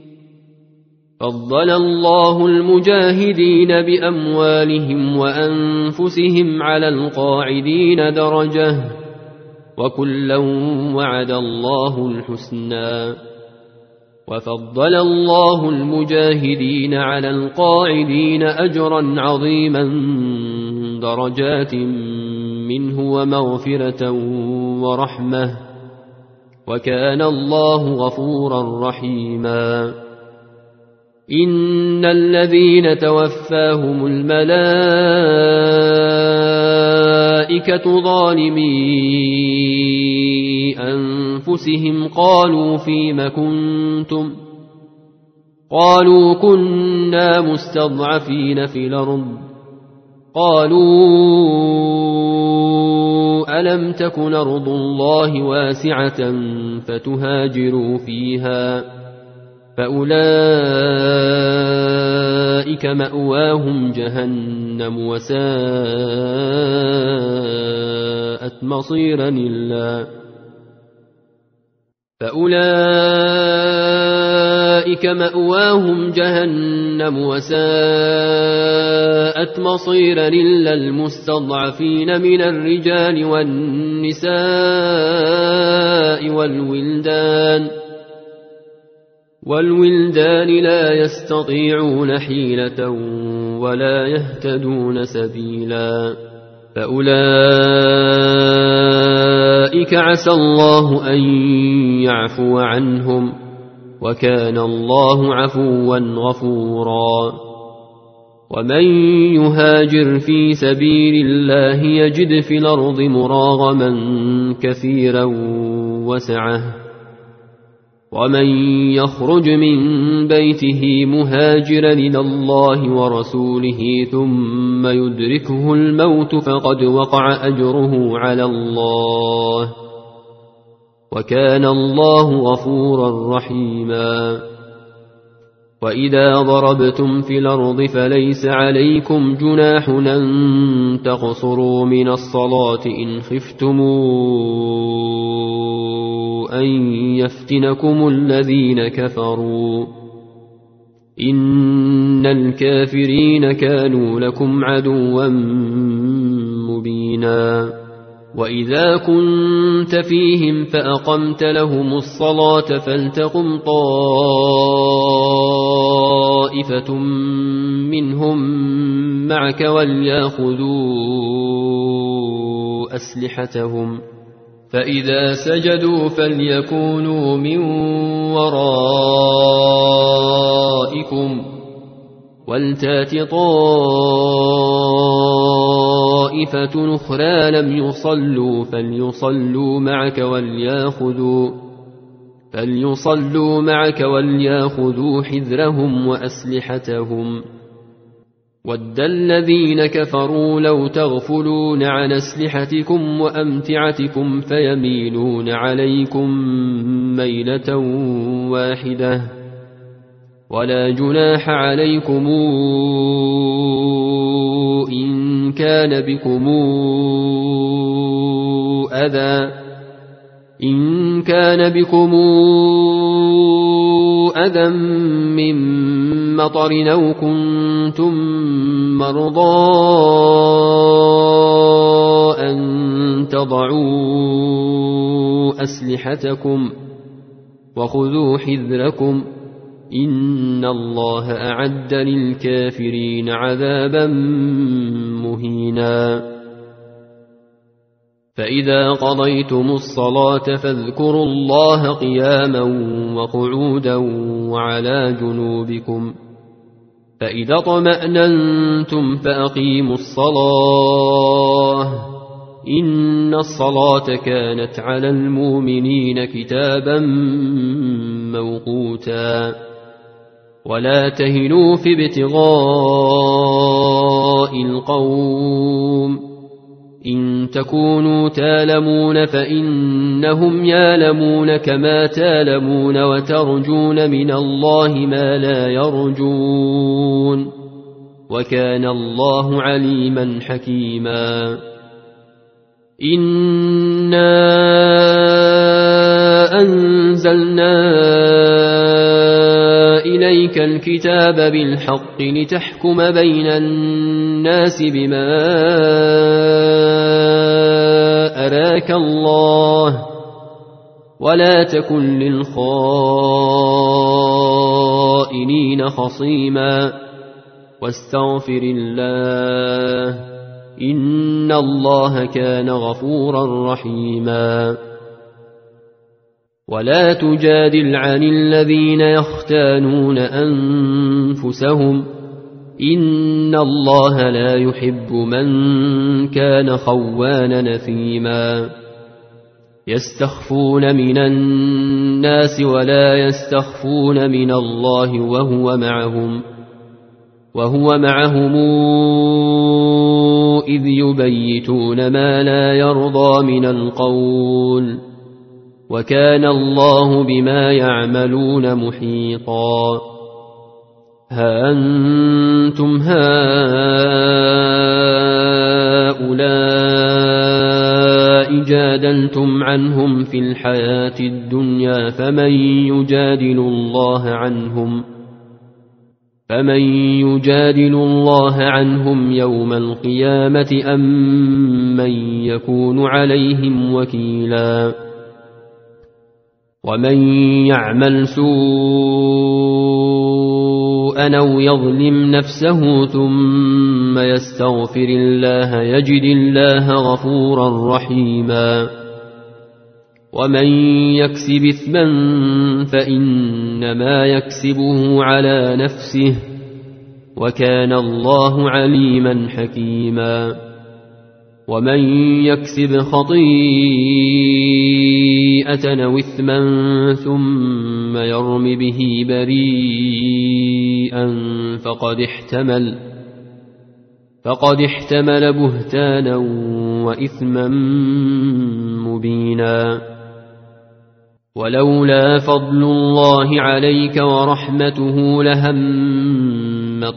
فضل الله المجاهدين بأموالهم وأنفسهم على القاعدين درجة وكلا وعد الله الحسنى وفضل الله المجاهدين على القاعدين أجرا عظيما درجات منه ومغفرة ورحمة وكان الله غفورا رحيما إن الذين توفاهم الملائكة ظالمي أنفسهم قالوا فيم كنتم قالوا كنا مستضعفين في الأرض قالوا ألم تكن أرض الله واسعة فتهاجروا فيها فأولئك مأواهم جهنم وساءت مصيرا إلا فأولئك مأواهم جهنم وساءت مصيرا إلا المستضعفين من الرجال والنساء والولدان والولدان لا يستطيعون حيلة ولا يهتدون سبيلا فأولئك عسى الله أن يعفو عنهم وكان الله عفوا غفورا ومن يهاجر في سبيل الله يجد في الأرض مراغما كثيرا وسعة ومن يخرج من بيته مهاجرا إلى الله ورسوله ثم يدركه الموت فقد وقع أجره على الله وكان الله غفورا رحيما وإذا ضربتم في الأرض فليس عليكم جناح أن تقصروا من الصلاة إن خفتموا أن يفتنكم الذين كفروا إن الكافرين كانوا لكم عدوا مبينا وإذا كنت فيهم فأقمت لهم الصلاة فلتقم طائفة منهم معك وليأخذوا أسلحتهم فإذا سجدوا فليكونوا من ورائكم ولتات طائفة أخرى لم يصلوا فليصلوا معك وليأخذوا فليصلوا معك وليأخذوا حذرهم وأسلحتهم وَدَّ الَّذِينَ كَفَرُوا لَوْ تَغْفُلُونَ عَنْ أَسْلِحَتِكُمْ وَأَمْتِعَتِكُمْ فَيَمِيلُونَ عَلَيْكُمْ مَيْلَةً وَاحِدَةً وَلَا جُنَاحَ عَلَيْكُمْ إِن كَانَ بِكُمْ أَذًى إن كان بكم أذى من مطر أو كنتم مرضى أن تضعوا أسلحتكم وخذوا حذركم إن الله أعد للكافرين عذابا مهينا فإذا قضيتم الصلاة فاذكروا الله قياما وقعودا وعلى جنوبكم فإذا اطمأننتم فأقيموا الصلاة إن الصلاة كانت على المؤمنين كتابا موقوتا ولا تهنوا في ابتغاء القوم إن تكونوا تالمون فإنهم يالمون كما تالمون وترجون من الله ما لا يرجون وكان الله عليما حكيما إنا أنزلنا إليك الكتاب بالحق لتحكم بين الناس بما أراك الله ولا تكن للخائنين خصيما واستغفر الله إن الله كان غفورا رحيما ولا تجادل عن الذين يختانون أنفسهم إن الله لا يحب من كان خوانا نثيما يستخفون من الناس ولا يستخفون من الله وهو معهم وهو معهم إذ يبيتون ما لا يرضى من القول وكان الله بما يعملون محيطا ها أنتم هؤلاء جادلتم عنهم في الحياة الدنيا فمن يجادل الله عنهم فمن يجادل الله عنهم يوم القيامة أم من يكون عليهم وكيلا ومن يعمل سوءا أو يظلم نفسه ثم يستغفر الله يجد الله غفورا رحيما ومن يكسب إثما فإنما يكسبه على نفسه وكان الله عليما حكيما ومن يكسب خطيئة أو إثما ثم يرم به بريئا فقد احتمل فقد احتمل بهتانا وإثما مبينا ولولا فضل الله عليك ورحمته لهمت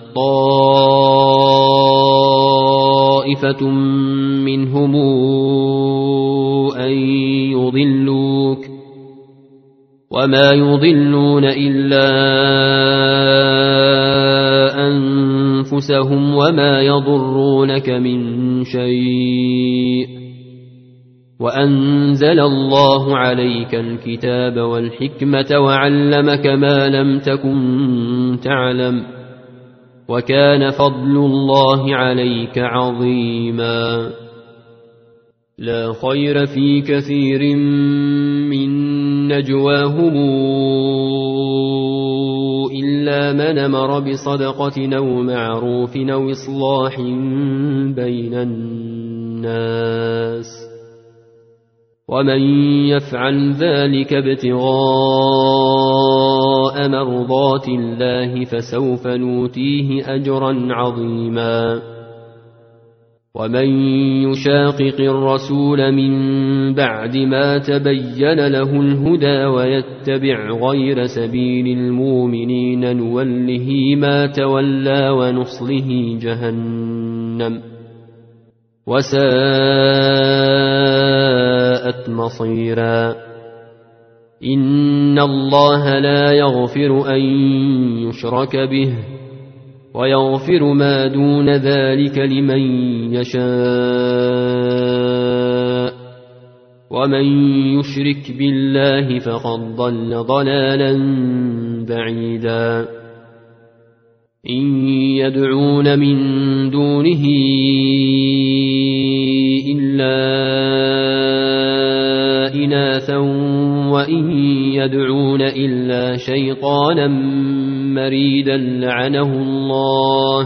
طائفة منهم أن يضلوك وما يضلون إلا أنفسهم وما يضرونك من شيء وأنزل الله عليك الكتاب والحكمة وعلمك ما لم تكن تعلم وكان فضل الله عليك عظيما لا خير في كثير من نجواهم إلا من أمر بصدقة أو معروف أو إصلاح بين الناس ومن يفعل ذلك ابتغاء مرضات الله فسوف نؤتيه أجرا عظيما. ومن يشاقق الرسول من بعد ما تبين له الهدى ويتبع غير سبيل المؤمنين نوله ما تولى ونصله جهنم وساءت مصيرا. إن الله لا يغفر أن يشرك به ويغفر ما دون ذلك لمن يشاء ومن يشرك بالله فقد ضل ضلالا بعيدا. إن يدعون من دونه إلا إناثا وإن يدعون إلا شيطانا مريدا لعنه الله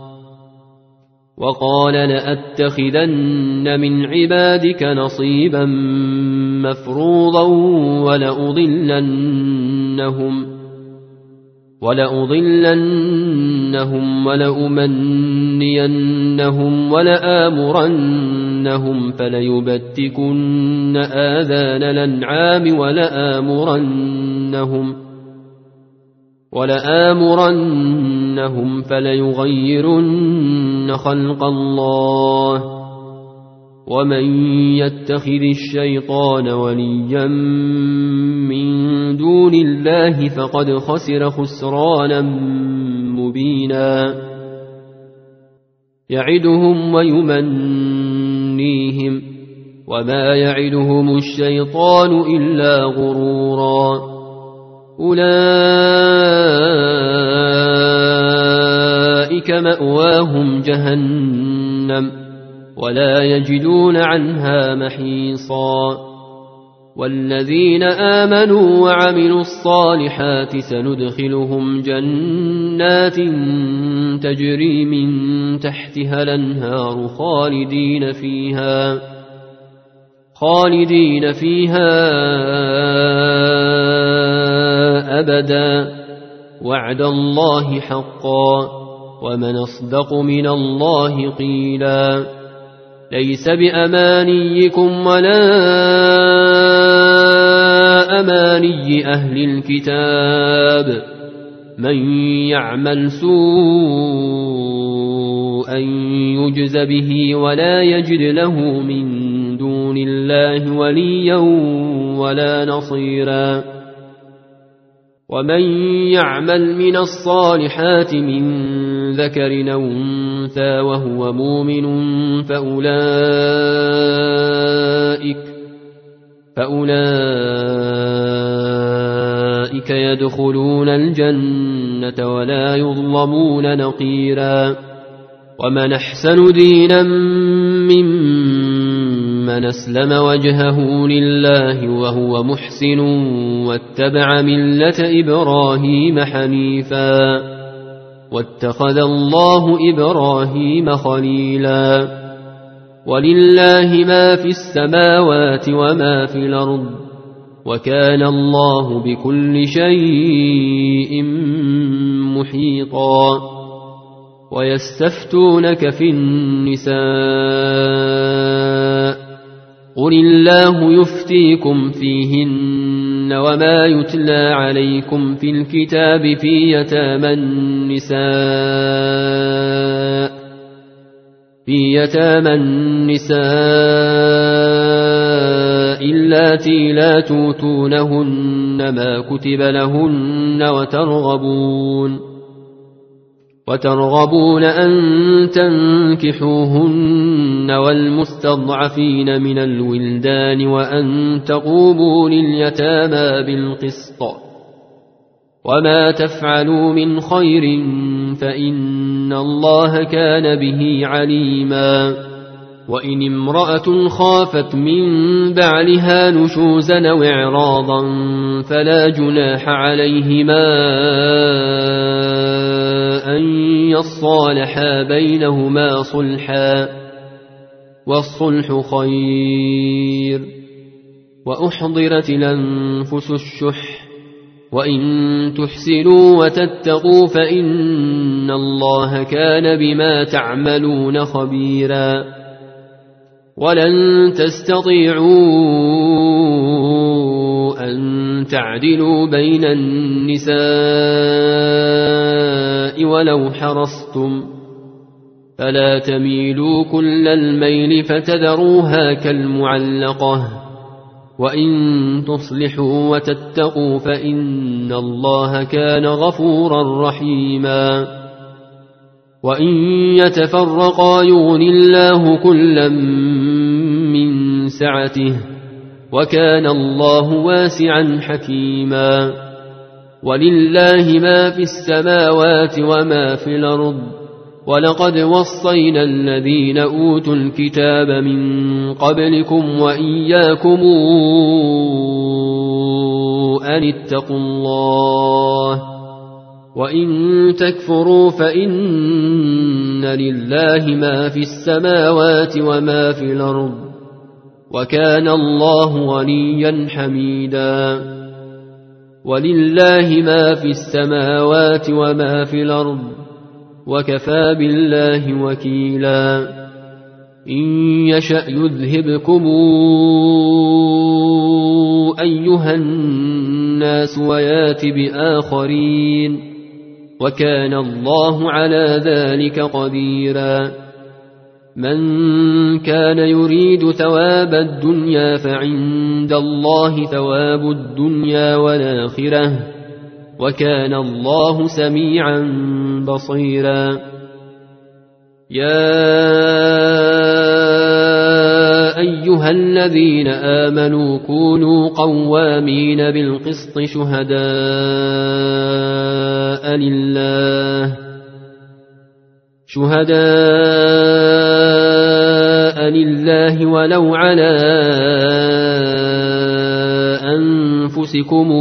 وقال لأتخذن من عبادك نصيبا مفروضا ولأضلنهم ولأضلنهم ولأمنينهم ولآمرنهم فليبتكن آذان الأنعام ولآمرنهم ولآمرنهم فليغيرن خلق الله ومن يتخذ الشيطان وليا من دون الله فقد خسر خسرانا مبينا. يعدهم ويمنيهم وما يعدهم الشيطان إلا غرورا. أولئك مأواهم جهنم ولا يجدون عنها محيصا. والذين آمنوا وعملوا الصالحات سندخلهم جنات تجري من تحتها الأنهار خالدين فيها خالدين فيها أبدا وعد الله حقا ومن أصدق من الله قيلا. ليس بأمانيكم ولا أماني أهل الكتاب من يعمل سوءا يجز به ولا يجد له من دون الله وليا ولا نصيرا. ومن يعمل من الصالحات من ذكر أو أنثى وهو مؤمن فأولئك فأولئك يدخلون الجنة ولا يظلمون نقيرا. ومن أحسن دينا ممن أسلم وجهه لله وهو محسن واتبع ملة إبراهيم حنيفا واتخذ الله إبراهيم خليلا. ولله ما في السماوات وما في الأرض وكان الله بكل شيء محيطا. ويستفتونك في النساء قل الله يفتيكم فيهن وما يتلى عليكم في الكتاب في يتامى النساء في يتامى النساء اللاتي لا توتونهن ما كتب لهن وترغبون وترغبون أن تنكحوهن والمستضعفين من الولدان وأن تقوموا لليتامى بالقسط وما تفعلوا من خير فإن الله كان به عليما. وإن امرأة خافت من بعلها نشوزا أو إعراضا فلا جناح عليهما أن يصالحا بينهما صلحا والصلح خير. وأحضرت الأنفس الشح وإن تحسنوا وتتقوا فإن الله كان بما تعملون خبيرا ولن تستطيعوا أن تعدلوا بين النساء ولو حرصتم فلا تميلوا كل الميل فتذروها كالمعلقة وإن تصلحوا وتتقوا فإن الله كان غفورا رحيما وإن يتفرقا يغن الله كلا من سعته وكان الله واسعا حكيما ولله ما في السماوات وما في الأرض ولقد وصينا الذين أوتوا الكتاب من قبلكم وإياكم أن اتقوا الله وإن تكفروا فإن لله ما في السماوات وما في الأرض وكان الله غنيا حميدا ولله ما في السماوات وما في الأرض وكفى بالله وكيلا إن يشأ يذهبكم أيها الناس ويات بآخرين وكان الله على ذلك قديرا من كان يريد ثواب الدنيا فعند الله ثواب الدنيا والآخرة وكان الله سميعا بصيرا يا أيها الذين آمنوا كونوا قوامين بالقسط شهداء لله شهداء لله ولو على أنفسكم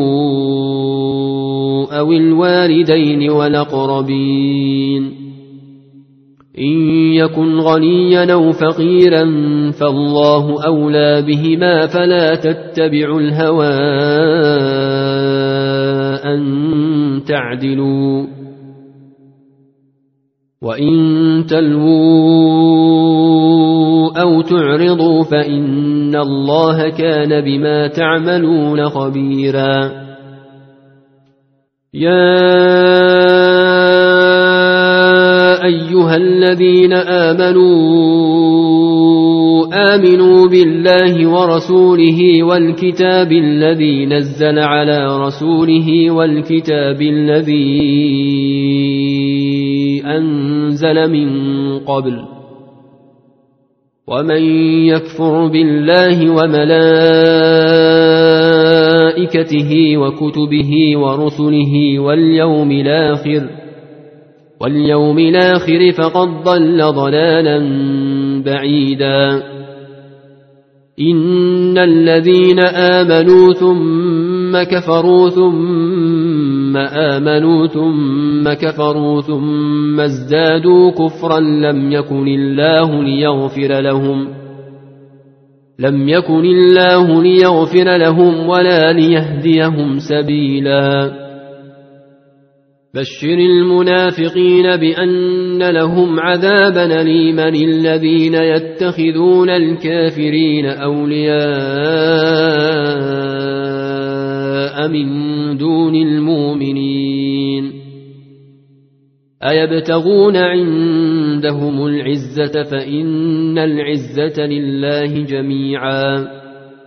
أو الوالدين والأقربين إن يكن غنيا أو فقيرا فالله أولى بهما فلا تتبعوا الهوى أن تعدلوا وإن تلووا أو تعرضوا فإن الله كان بما تعملون خبيرا يا أيها الذين آمنوا آمنوا بالله ورسوله والكتاب الذي نزل على رسوله والكتاب الذي أنزل من قبل ومن يكفر بالله وملائكته وكتبه ورسله واليوم الآخر واليوم الآخر فقد ضل ضلالا بعيدا إن الذين آمنوا ثم كفروا ثم آمنوا ثم كفروا ثم ازدادوا كفرا لم يكن الله ليغفر لهم لم يكن الله ليغفر لهم ولا ليهديهم سبيلا بشر المنافقين بأن لهم عذابا أليما الذين يتخذون الكافرين أولياء من دون المؤمنين أيبتغون عندهم العزة فإن العزة لله جميعا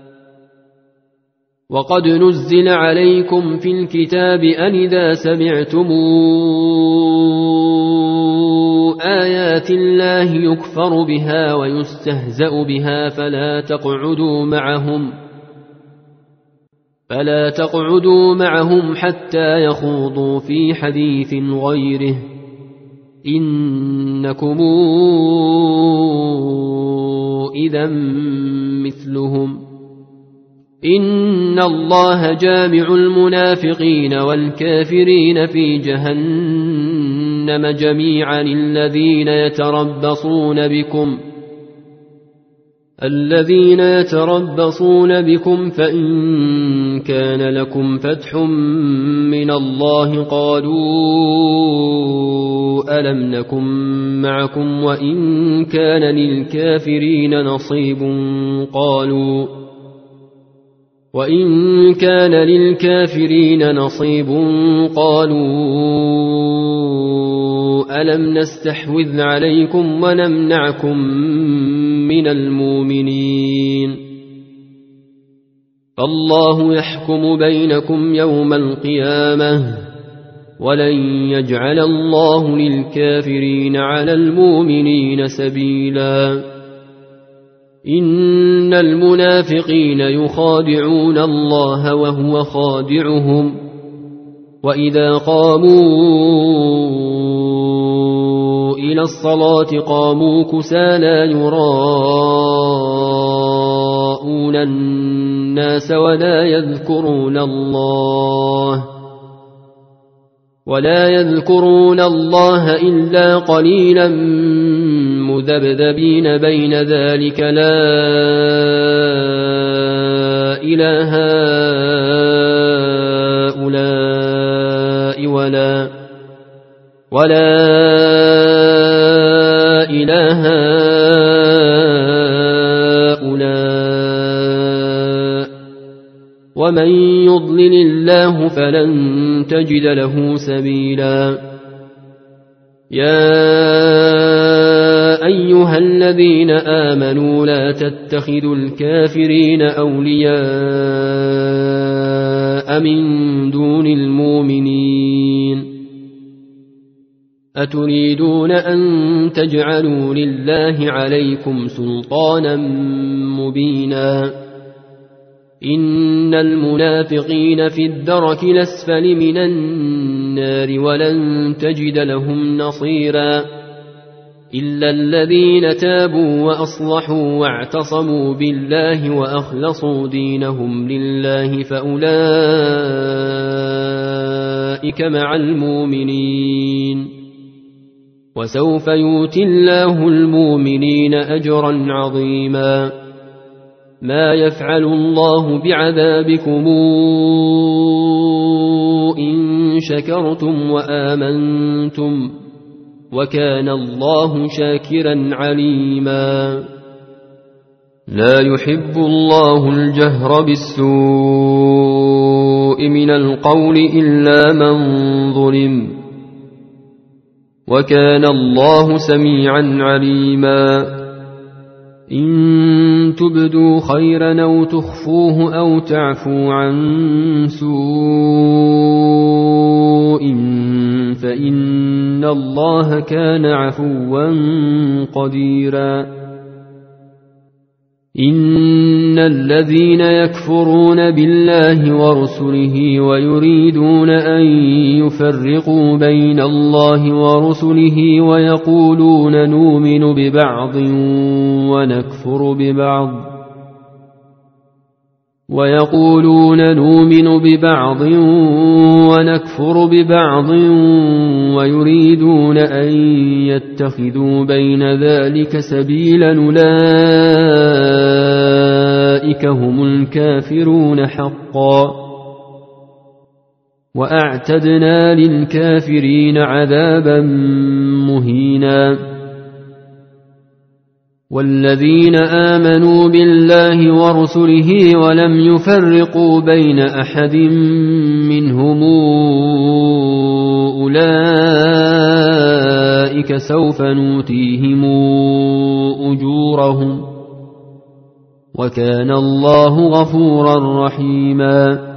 وقد نزل عليكم في الكتاب أن إذا سمعتم آيات الله يكفر بها ويستهزأ بها فلا تقعدوا معهم فلا تقعدوا معهم حتى يخوضوا في حديث غيره إنكم إذا مثلهم إن الله جامع المنافقين والكافرين في جهنم جميعا الذين يتربصون بكم الذين يتربصون بكم فإن كان لكم فتح من الله قالوا ألم نكن معكم وإن كان للكافرين نصيب قالوا وإن كان للكافرين نصيب قالوا ألم نستحوذ عليكم ونمنعكم من المؤمنين فالله يحكم بينكم يوم القيامة ولن يجعل الله للكافرين على المؤمنين سبيلا إن المنافقين يخادعون الله وهو خادعهم وإذا قاموا إلى الصلاة قاموا كسالى يراءون الناس ولا يذكرون الله ولا يذكرون الله إلا قليلا مذبذبين بين ذلك لا إله هؤلاء ولا ولا إله هؤلاء ومن يضلل الله فلن تجد له سبيلا يا أيها الذين آمنوا لا تتخذوا الكافرين أولياء من دون المؤمنين أتريدون أن تجعلوا لله عليكم سلطانا مبينا إن المنافقين في الدرك الأسفل من النار ولن تجد لهم نصيرا إلا الذين تابوا وأصلحوا واعتصموا بالله وأخلصوا دينهم لله فأولئك مع المؤمنين وسوف يؤتي الله المؤمنين أجرا عظيما ما يفعل الله بعذابكم إن شكرتم وآمنتم وكان الله شاكرا عليما لا يحب الله الجهر بالسوء من القول إلا من ظلم وكان الله سميعا عليما إن تبدوا خيرا أو تخفوه أو تعفوا عن سوء فإن الله كان عفوا قديرا إن الذين يكفرون بالله ورسله ويريدون أن يفرقوا بين الله ورسله ويقولون نؤمن ببعض ونكفر ببعض ويقولون نؤمن ببعض ونكفر ببعض ويريدون أن يتخذوا بين ذلك سبيلا أولئك هم الكافرون حقا وأعتدنا للكافرين عذابا مهينا والذين آمنوا بالله ورسله ولم يفرقوا بين أحد منهم أولئك سوف نؤتيهم أجورهم وكان الله غفورا رحيما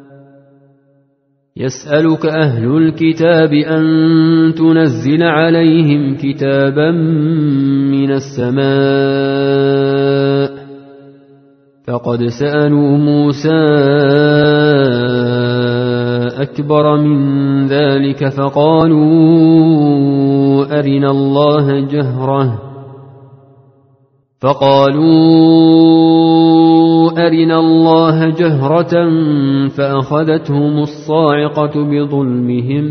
يسألك أهل الكتاب أن تنزل عليهم كتابا من السماء فقد سألوا موسى أكبر من ذلك فقالوا أرنا الله جهرة فقالوا أرنا الله جهرة فأخذتهم الصاعقة بظلمهم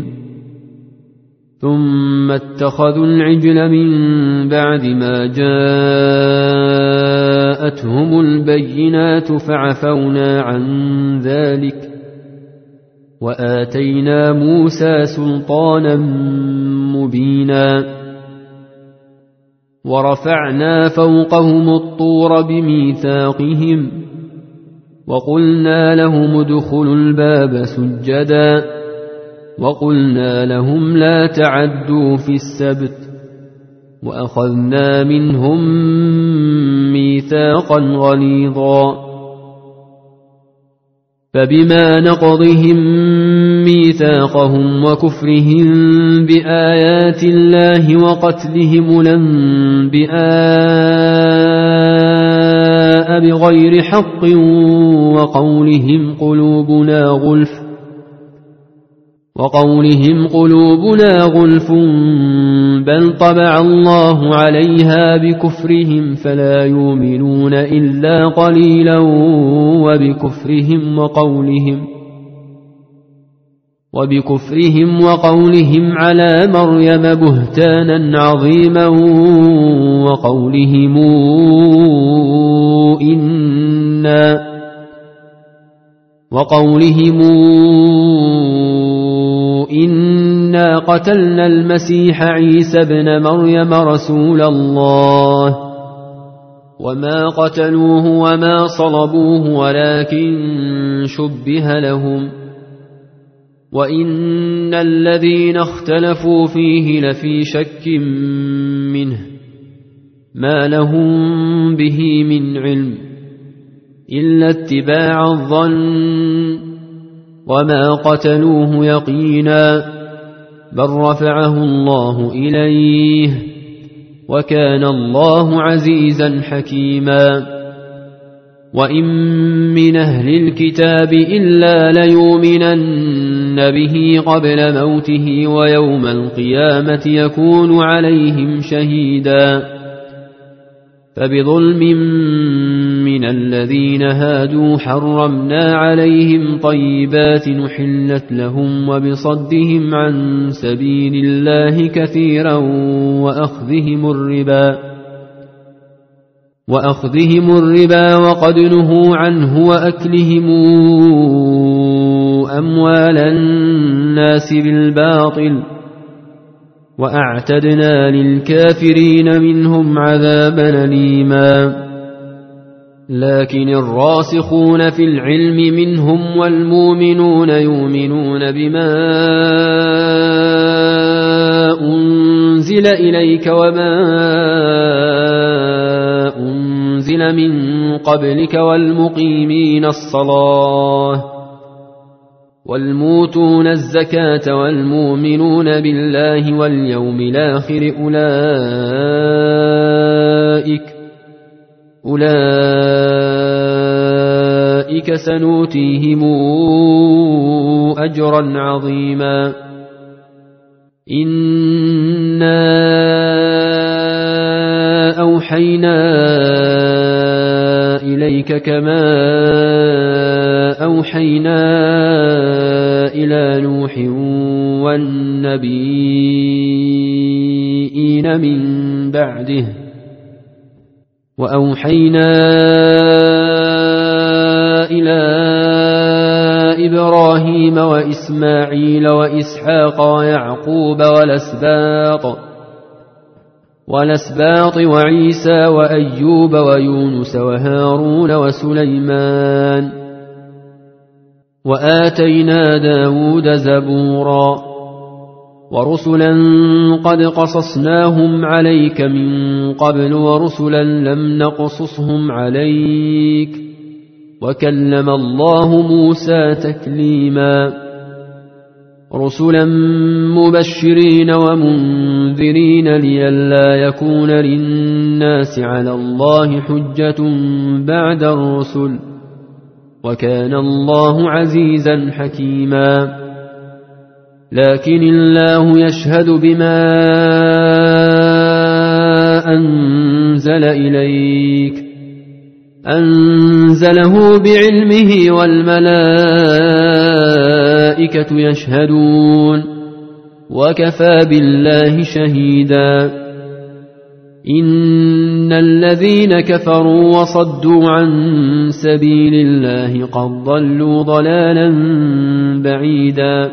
ثم اتخذوا العجل من بعد ما جاء جاءتهم البينات فعفونا عن ذلك وآتينا موسى سلطانا مبينا ورفعنا فوقهم الطور بميثاقهم وقلنا لهم ادخلوا الباب سجدا وقلنا لهم لا تعدوا في السبت وأخذنا منهم ميثاقا غليظا فبما نقضهم ميثاقهم وكفرهم بآيات الله وقتلهم الأنبياء بغير حق وقولهم قلوبنا غلف وقولهم قلوبنا غلف بل طبع الله عليها بكفرهم فلا يؤمنون إلا قليلا وبكفرهم وقولهم وبكفرهم وقولهم على مريم بهتانا عظيما وقولهم إنا وقولهم إنا قتلنا المسيح عيسى ابن مريم رسول الله وما قتلوه وما صلبوه ولكن شبه لهم وإن الذين اختلفوا فيه لفي شك منه ما لهم به من علم إلا اتباع الظن وما قتلوه يقينا بل رفعه الله إليه وكان الله عزيزا حكيما وإن من أهل الكتاب إلا ليؤمنن به قبل موته ويوم القيامة يكون عليهم شهيدا فبظلم من الذين هادوا حرمنا عليهم طيبات نحلت لهم وبصدهم عن سبيل الله كثيرا وأخذهم الربا وأخذهم الربا وقد نهوا عنه وأكلهم أموال الناس بالباطل وأعتدنا للكافرين منهم عذابا أليما لكن الراسخون في العلم منهم والمؤمنون يؤمنون بما أنزل إليك وما أنزل من قبلك والمقيمين الصلاة والموتون الزكاة والمؤمنون بالله واليوم الآخر أولئك أولئك سنؤتيهم أجرا عظيما إنا أوحينا إليك كما أوحينا إلى نوح والنبيين من بعده وأوحينا إلى إبراهيم وإسماعيل وإسحاق ويعقوب والأسباط والأسباط وعيسى وأيوب ويونس وهارون وسليمان وآتينا داود زبورا ورسلا قد قصصناهم عليك من قبل ورسلا لم نقصصهم عليك وكلم الله موسى تكليما رسلا مبشرين ومنذرين لئلا يكون للناس على الله حجة بعد الرسل وكان الله عزيزا حكيما لكن الله يشهد بما أنزل إليك أنزله بعلمه والملائكة يشهدون وكفى بالله شهيدا إن الذين كفروا وصدوا عن سبيل الله قد ضلوا ضلالا بعيدا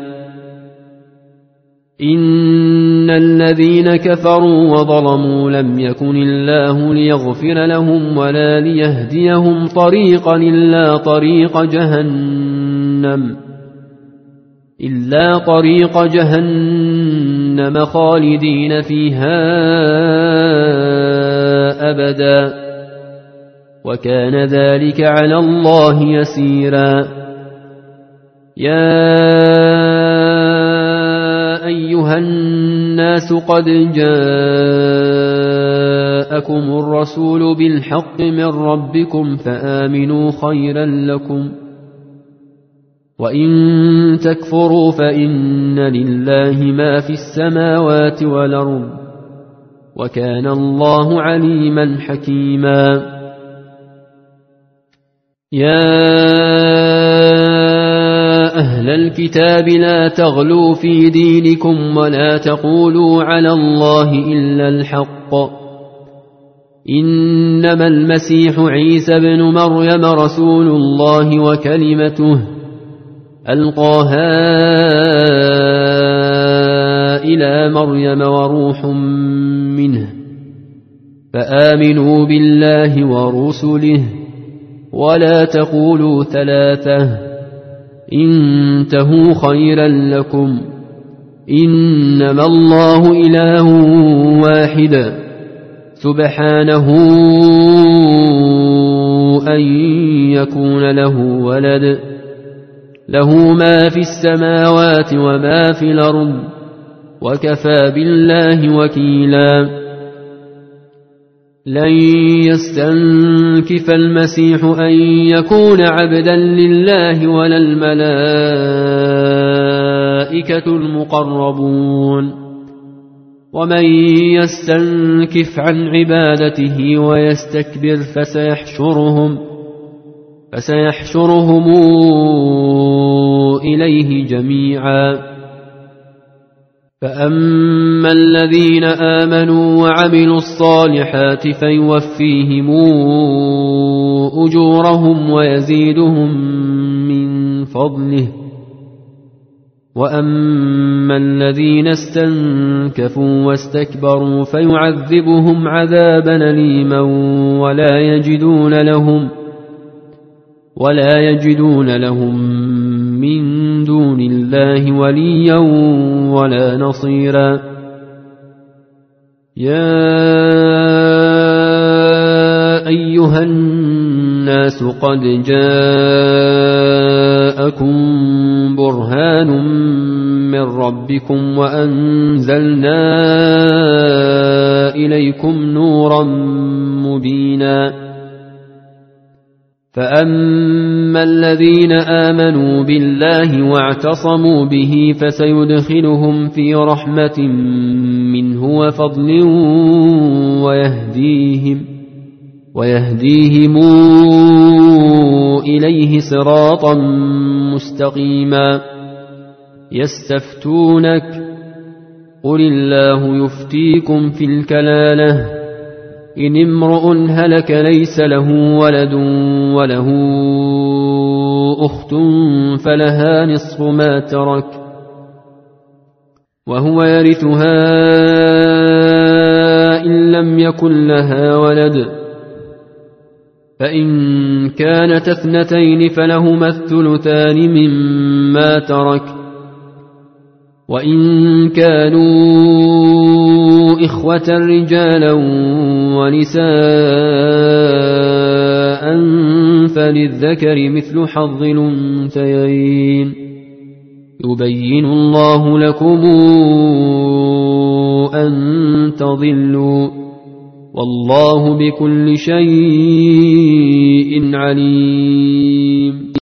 إن الذين كفروا وظلموا لم يكن الله ليغفر لهم ولا ليهديهم طريقا إلا طريق جهنم إلا طريق جهنم خالدين فيها أبدا وكان ذلك على الله يسيرا يا أيها الناس قد جاءكم الرسول بالحق من ربكم فآمنوا خيرا لكم وإن تكفروا فإن لله ما في السماوات والأرض وكان الله عليما حكيما يا أهل الكتاب لا تغلوا في دينكم ولا تقولوا على الله إلا الحق إنما المسيح عيسى بن مريم رسول الله وكلمته ألقاها إلى مريم وروح منه فآمنوا بالله ورسله ولا تقولوا ثلاثة انتهوا خيرا لكم إنما الله إله واحد سبحانه أن يكون له ولد له ما في السماوات وما في الأرض وكفى بالله وكيلا لن يستنكف المسيح أن يكون عبدا لله ولا الملائكة المقربون ومن يستنكف عن عبادته ويستكبر فسيحشرهم فسيحشرهم إليه جميعا فأما الذين آمنوا وعملوا الصالحات فيوفيهم أجورهم ويزيدهم من فضله وأما الذين استنكفوا واستكبروا فيعذبهم عذابا أليما ولا يجدون لهم ولا يجدون لهم من دون الله وليا ولا نصيرا يا أيها الناس قد جاءكم برهان من ربكم وأنزلنا إليكم نورا مبينا فأما الذين آمنوا بالله واعتصموا به فسيدخلهم في رحمة منه وفضل ويهديهم ويهديهم إليه صراطا مستقيما يستفتونك قل الله يفتيكم في الكلالة إن امرؤ هلك ليس له ولد وله أخت فلها نصف ما ترك وهو يرثها إن لم يكن لها ولد فإن كانت اثنتين فلهما الثلثان مما ترك وإن كانوا إخوة رجالا ونساء فللذكر مثل حظ الأنثيين يبين الله لكم أن تضلوا والله بكل شيء عليم.